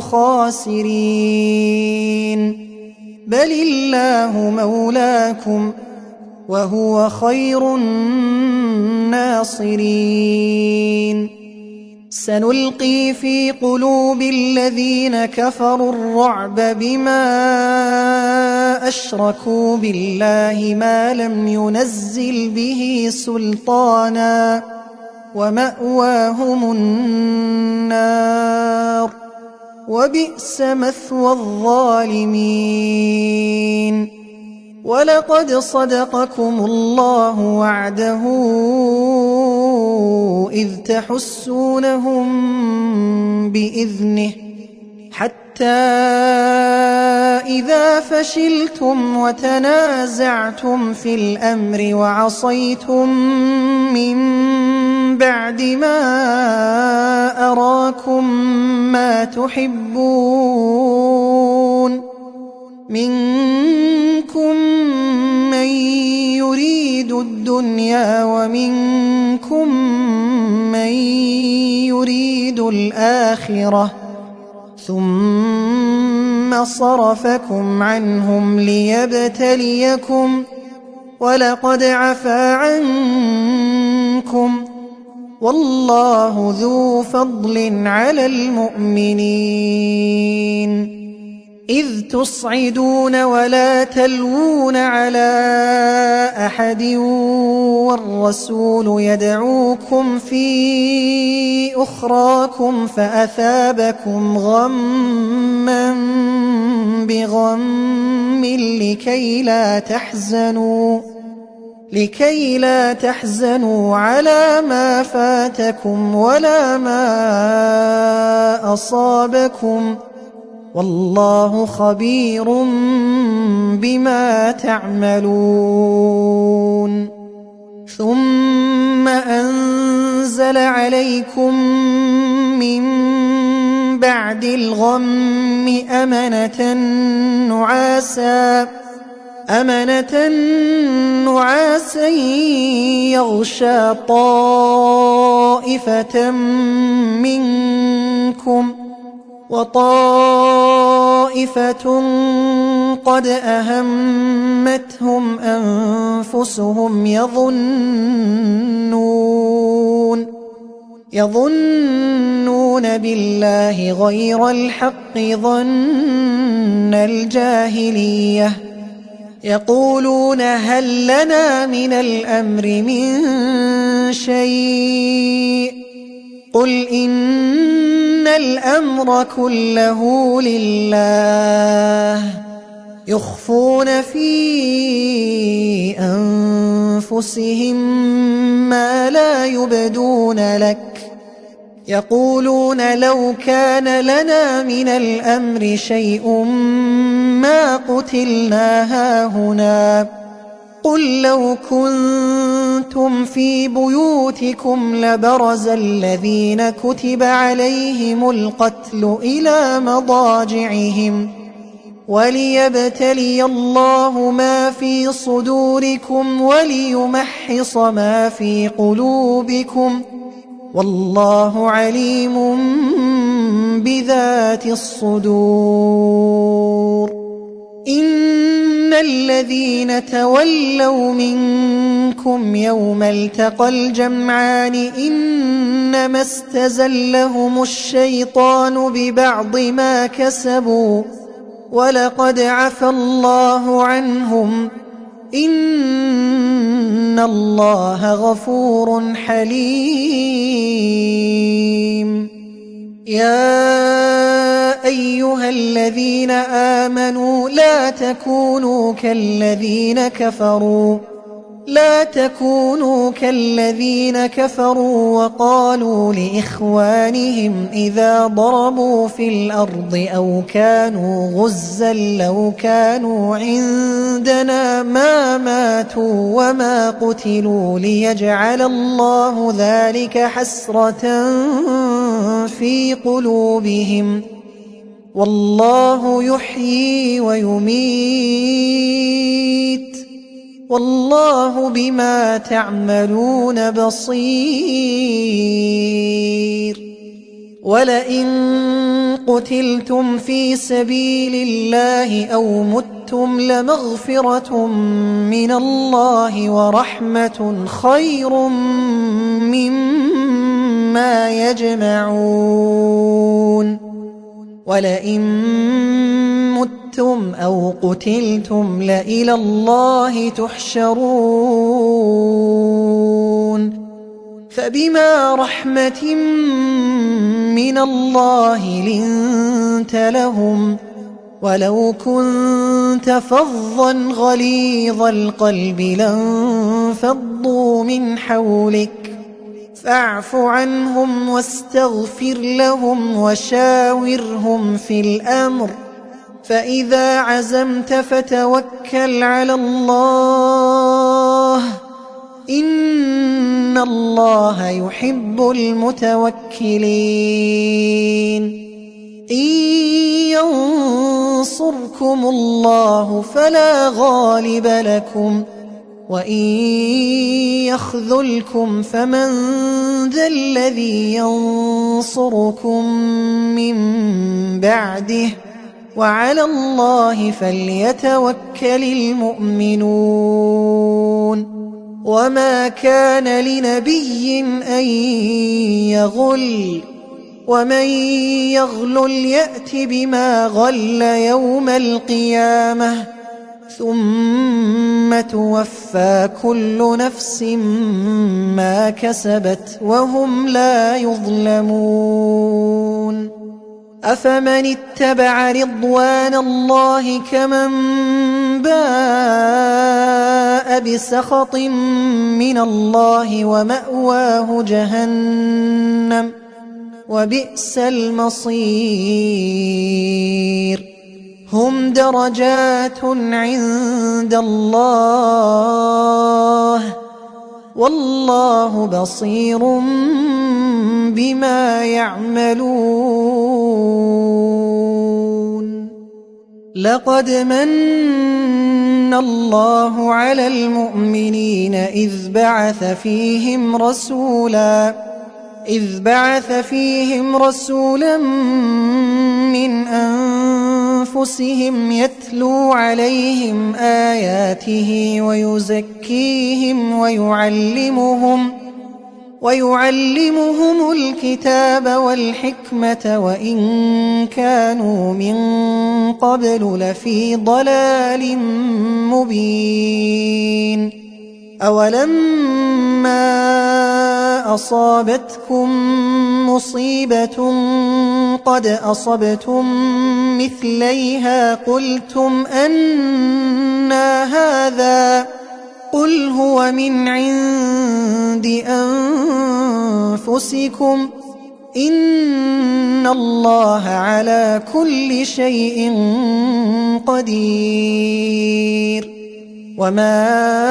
خاسرين بل الله مولاكم وهو خير الناصرين سنلقي في قلوب الذين كفروا الرعب بما أشركوا بالله ما لم ينزل به سلطانا ومأواهم النار وبئس مثوى الظالمين ولقد صدقكم الله وعده إذ تحسونهم بإذنه حتى إذا فشلتم وتنازعتم في الأمر وعصيتم من بعد ما أراكم ما تحبون منكم من يريد الدنيا ومنكم من يريد الآخرة ثم صرفكم عنهم ليبتليكم ولقد عفا عنكم والله ذو فضل على المؤمنين إذ تصعدون ولا تلوون على أحد والرسول يدعوكم في أخراكم فأثابكم غما بغم لكي لا تحزنوا على ما فاتكم ولا ما أصابكم والله خبير بما تعملون ثم أنزل عليكم من بعد الغم أمنة نعاسا يغشى طائفة منكم وطائفة قد أهمتهم أنفسهم يظنون بالله غير الحق ظن الجاهلية يقولون هل لنا من الأمر من شيء قل إن الأمر كله لله يخفون في أنفسهم ما لا يبدون لك يقولون لو كان لنا من الأمر شيء ما قتلنا هاهنا قل لو كنتم في بيوتكم لبرز الذين كتب عليهم القتل إلى مضاجعهم وليبتلي الله ما في صدوركم وليمحص ما في قلوبكم والله عليم بذات الصدور إن الذين تولوا منكم يوم التقى الجمعان إنما استزلهم الشيطان ببعض ما كسبوا ولقد عفى الله عنهم إن الله غفور حليم يا أيها الذين آمنوا لا تكونوا كالذين كفروا وقالوا لإخوانهم إذا ضربوا في الأرض أو كانوا غزا لو كانوا عندنا ما ماتوا وما قتلوا ليجعل الله ذلك حسرة في قلوبهم والله يحيي ويميت والله بما تعملون بصير ولئن قتلتم في سبيل الله أو متم لمغفرة من الله ورحمة خير مما يجمعون ولئن متم أو قتلتم لإلى الله تحشرون فبما رحمة من الله لنت لهم ولو كنت فظا غليظ القلب لانفضوا من حولك فاعف عنهم واستغفر لهم وشاورهم في الأمر فإذا عزمت فتوكل على الله إن الله يحب المتوكلين إن ينصركم الله فلا غالب لكم وإن يخذلكم فمن ذا الذي ينصركم من بعده وعلى الله فليتوكل المؤمنون وما كان لنبي أن يغل ومن يغلل يأت بما غل يوم القيامة ثم توفى كل نفس ما كسبت وهم لا يظلمون أفمن اتبع رضوان الله كمن باء بسخط من الله ومأواه جهنم وبئس المصير هم درجات عند الله والله بصير بما يعملون لقد من الله على المؤمنين إذ بعث فيهم رسولا من أنفسهم يتلو عليهم آياته ويزكيهم ويعلمهم الكتاب والحكمة وإن كانوا من قبل لفي ضلال مبين أولما أصابتكم مصيبة قد أصبتم مثليها قلتم أنى هذا قل هو من عند أنفسكم إن الله على كل شيء قدير وما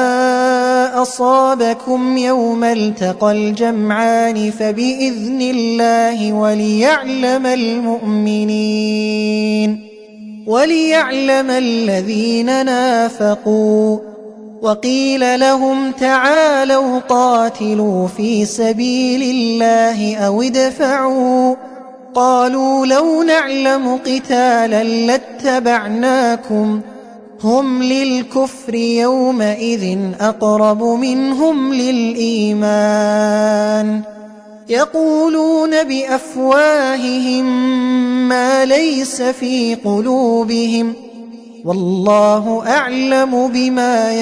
أصابكم يوم التقى الجمعان فبإذن الله وليعلم الذين نافقوا وقيل لهم تعالوا قاتلوا في سبيل الله أو ادفعوا قالوا لو نعلم قتالا لاتبعناكم هم للكفر يومئذ أقرب منهم للإيمان يقولون بأفواههم ما ليس في قلوبهم والله أعلم بما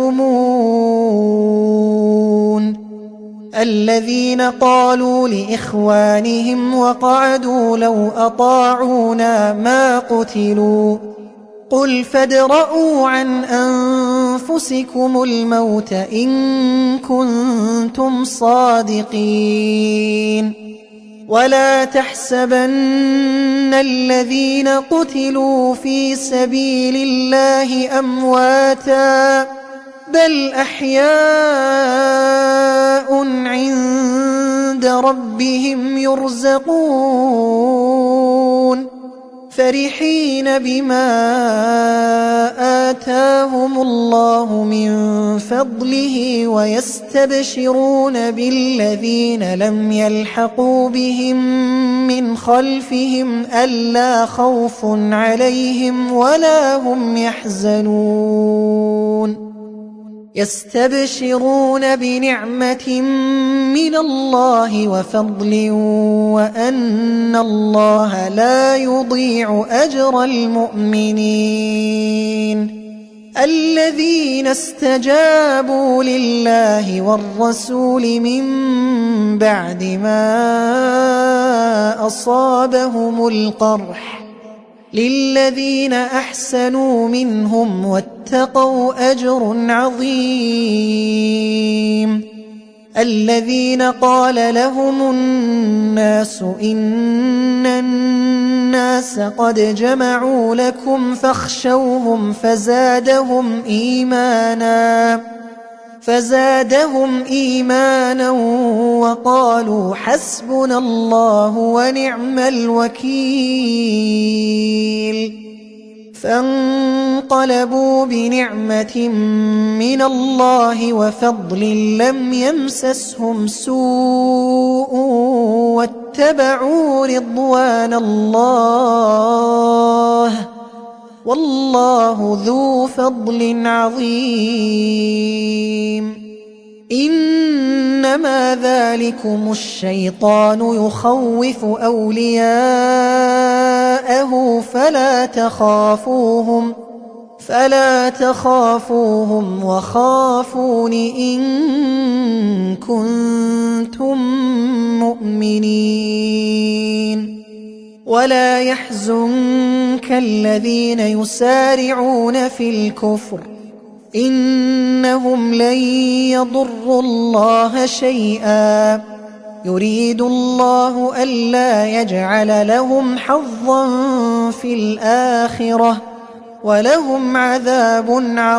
يكتمون الذين قالوا لإخوانهم وقعدوا لو أطاعونا ما قتلوا قل فادرءوا عن أنفسكم الموت إن كنتم صادقين ولا تحسبن الذين قتلوا في سبيل الله أمواتا بل أحياء عند ربهم يرزقون فرحين بما آتاهم الله من فضله ويستبشرون بالذين لم يلحقوا بهم من خلفهم ألا خوف عليهم ولا هم يحزنون يستبشرون بنعمة من الله وفضل وأن الله لا يضيع أجر المؤمنين الذين استجابوا لله والرسول من بعد ما أصابهم القرح للذين أحسنوا منهم واتقوا أجر عظيم الذين قال لهم الناس إن الناس قد جمعوا لكم فاخشوهم فزادهم إيمانا وقالوا حسبنا الله ونعم الوكيل فانقلبوا بنعمة من الله وفضل لم يمسسهم سوء واتبعوا رضوان الله والله ذو فضل عظيم إنما ذلكم الشيطان يخوف أولياءه فلا تخافوهم وخافون إن كنتم مؤمنين ولا يحزنك الذين يسارعون في الكفر إنهم لن يضروا الله شيئا يريد الله ألا يجعل لهم حظا في الآخرة ولهم عذاب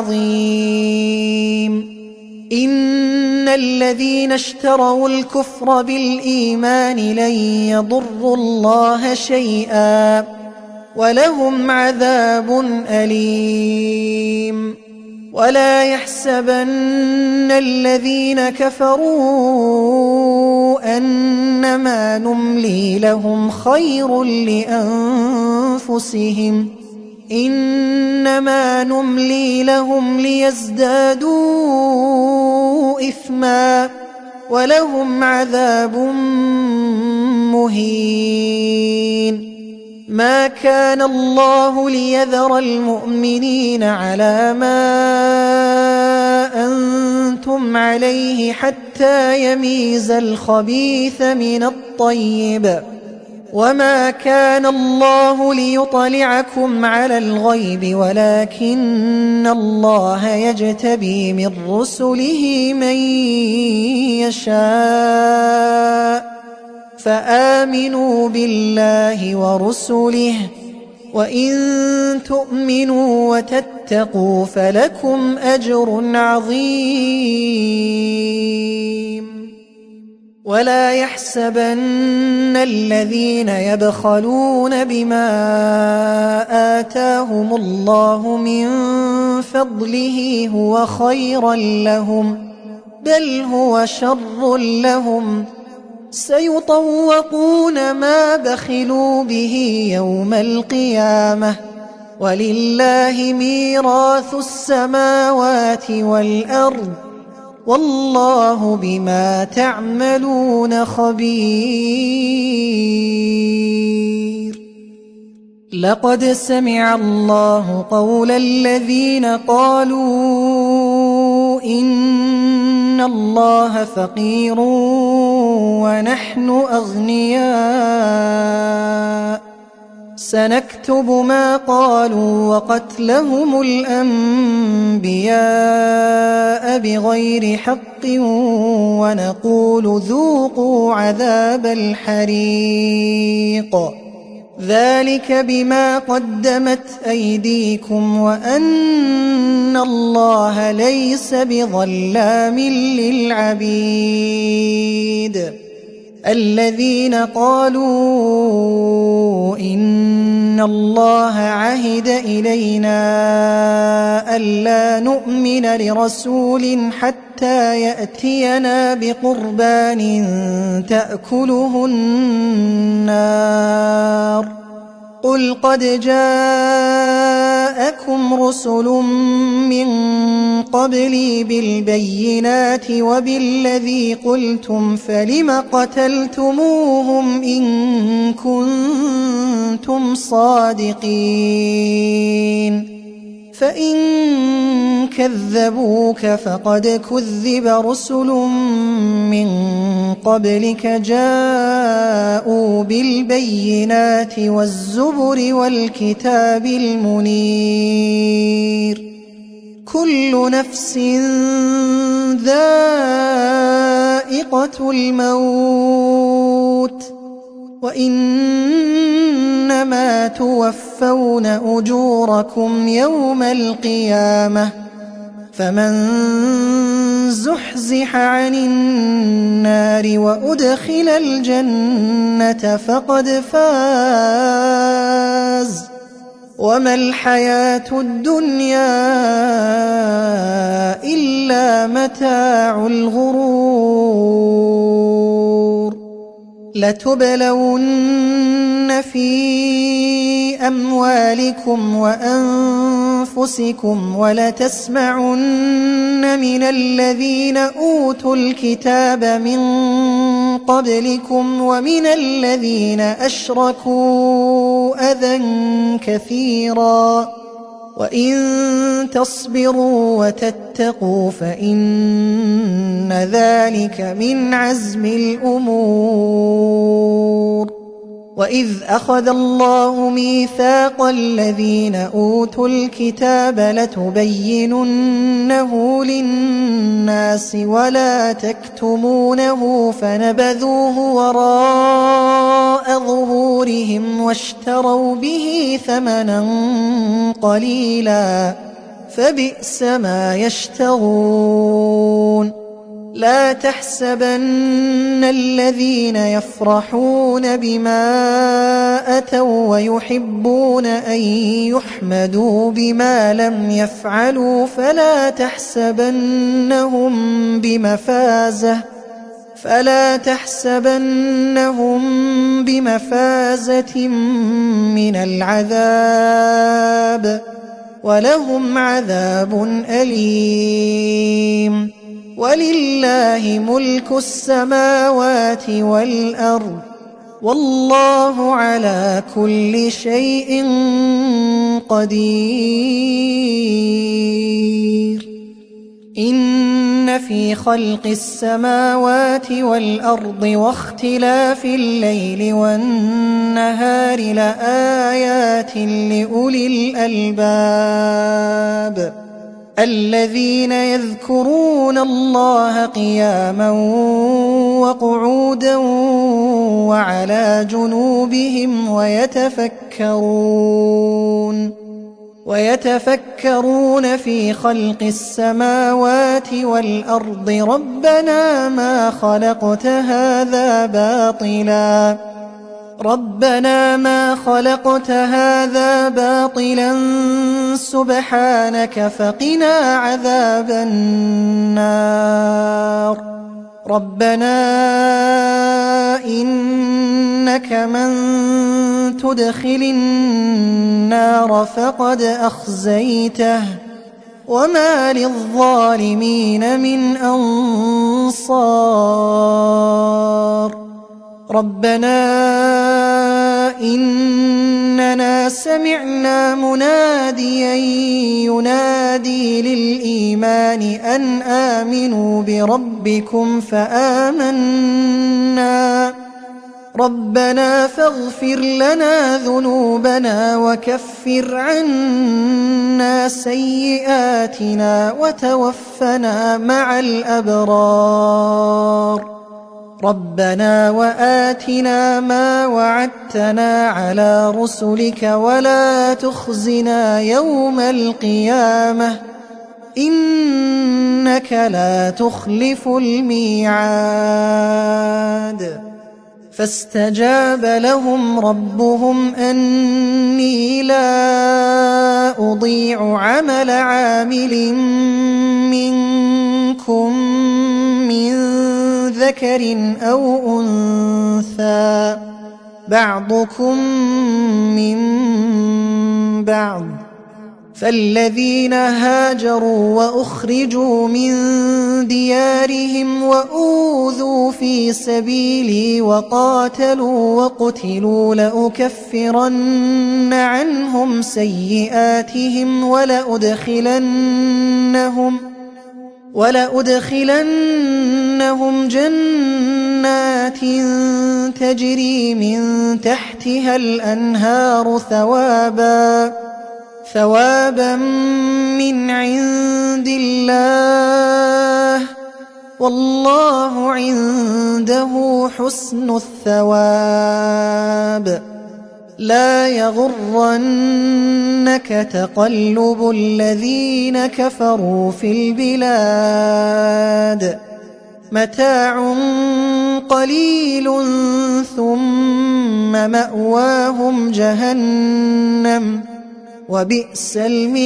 عظيم إن الذين اشتروا الكفر بالإيمان لن يضروا الله شيئا ولهم عذاب أليم ولا يحسبن الذين كفروا أنما نملي لهم خير لأنفسهم إنما نملي لهم ليزدادوا إثما ولهم عذاب مهين ما كان الله ليذر المؤمنين على ما أنتم عليه حتى يميز الخبيث من الطيب وما كان الله ليطلعكم على الغيب ولكن الله يجتبي من رسله من يشاء فآمنوا بالله ورسله وإن تؤمنوا وتتقوا فلكم أجر عظيم ولا يحسبن الذين يبخلون بما آتاهم الله من فضله هو خيرا لهم بل هو شر لهم سيطوقون ما بخلوا به يوم القيامة ولله ميراث السماوات والأرض والله بما تعملون خبير. لقد سمع الله قول الذين قالوا إن الله فقير ونحن أغنياء سنكتب ما قالوا وقتلهم الأنبياء بغير حق ونقول ذوقوا عذاب الحريق ذلك بما قدمت أيديكم وأن الله ليس بظلام للعبيد. الذين قالوا إن الله عهد إلينا ألا نؤمن لرسول حتى يأتينا بقربان تأكله النار قل قد جاءكم رسل من قبلي بالبينات وبالذي قلتم فلم قتلتموهم إن كنتم صادقين فإن كذبوك فقد كذب رسل من قبلك جاءوا بالبينات والزبر والكتاب المنير كل نفس ذائقة الموت وإنما توفون أجوركم يوم القيامة فمن زحزح عن النار وأدخل الجنة فقد فاز وما الحياة الدنيا إلا متاع الغرور. لتبلون في أموالكم وأنفسكم ولتسمعن من الذين أوتوا الكتاب من قبلكم ومن الذين أشركوا أذى كثيرا وإن تصبروا وتتقوا فإن ذلك من عزم الأمور. وإذ أخذ الله ميثاق الذين أوتوا الكتاب لتبيننه للناس ولا تكتمونه فنبذوه وراء ظهورهم واشتروا به ثمنا قليلا فبئس ما يشترون. لا تحسبن الذين يفرحون بما أتوا ويحبون أن يحمدوا بما لم يفعلوا فلا تحسبنهم بمفازة من العذاب ولهم عذاب أليم. ولله ملك السماوات والأرض والله على كل شيء قدير. إن إن في خلق السماوات والأرض واختلاف الليل والنهار لآيات لأولي الألباب الذين يذكرون الله قياما وقعودا وعلى جنوبهم ويتفكرون في خلق السماوات والأرض ربنا ما خلقت هذا باطلا سبحانك فقنا عذاب النار ربنا إنك من تدخل النار فقد أخزيته وما للظالمين من أنصار ربنا إننا سمعنا مناديا ينادي للإيمان أن آمنوا بربكم فآمنا ربنا فاغفر لنا ذنوبنا وكفر عنا سيئاتنا وتوفنا مع الأبرار ربنا وآتنا ما وعدتنا على رسلك ولا تخزنا يوم القيامة إنك لا تخلف الميعاد فاستجاب لهم ربهم أني لا أضيع عمل عامل منكم من ذكر أو أنثى بعضكم من بعض فالذين هاجروا وأخرجوا من ديارهم وأوذوا في سبيلي وقاتلوا وقتلوا لأكفرن عنهم سيئاتهم ولأدخلنهم جنات تجري من تحتها الأنهار ثوابا من عند الله والله عنده حسن الثواب لا يغرنك تقلب الذين كفروا في البلاد متاع قليل ثم مأواهم جهنم وبئس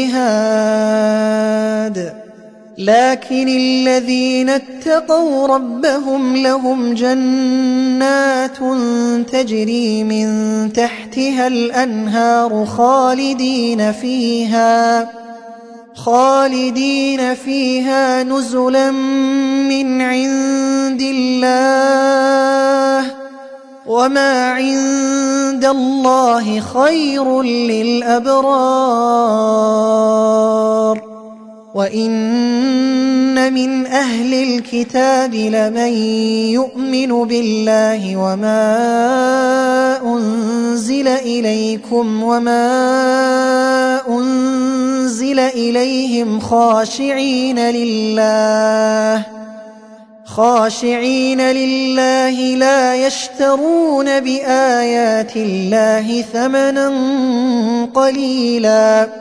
المهاد لكن الذين اتقوا ربهم لهم جنات تجري من تحتها الأنهار خالدين فيها نزلا من عند الله وما عند الله خير للأبرار وإن من أهل الكتاب لمن يؤمن بالله وما أنزل إليكم وما أنزل إليهم خاشعين لله لا يشترون بآيات الله ثمنا قليلا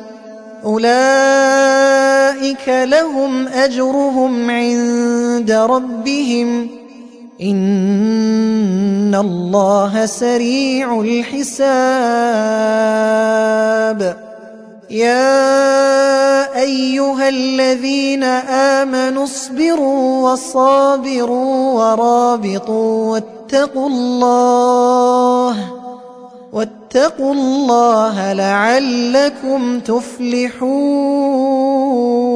أولئك لهم أجرهم عند ربهم إن الله سريع الحساب يا أيها الذين آمنوا اصبروا وصابروا ورابطوا واتقوا الله لعلكم تفلحون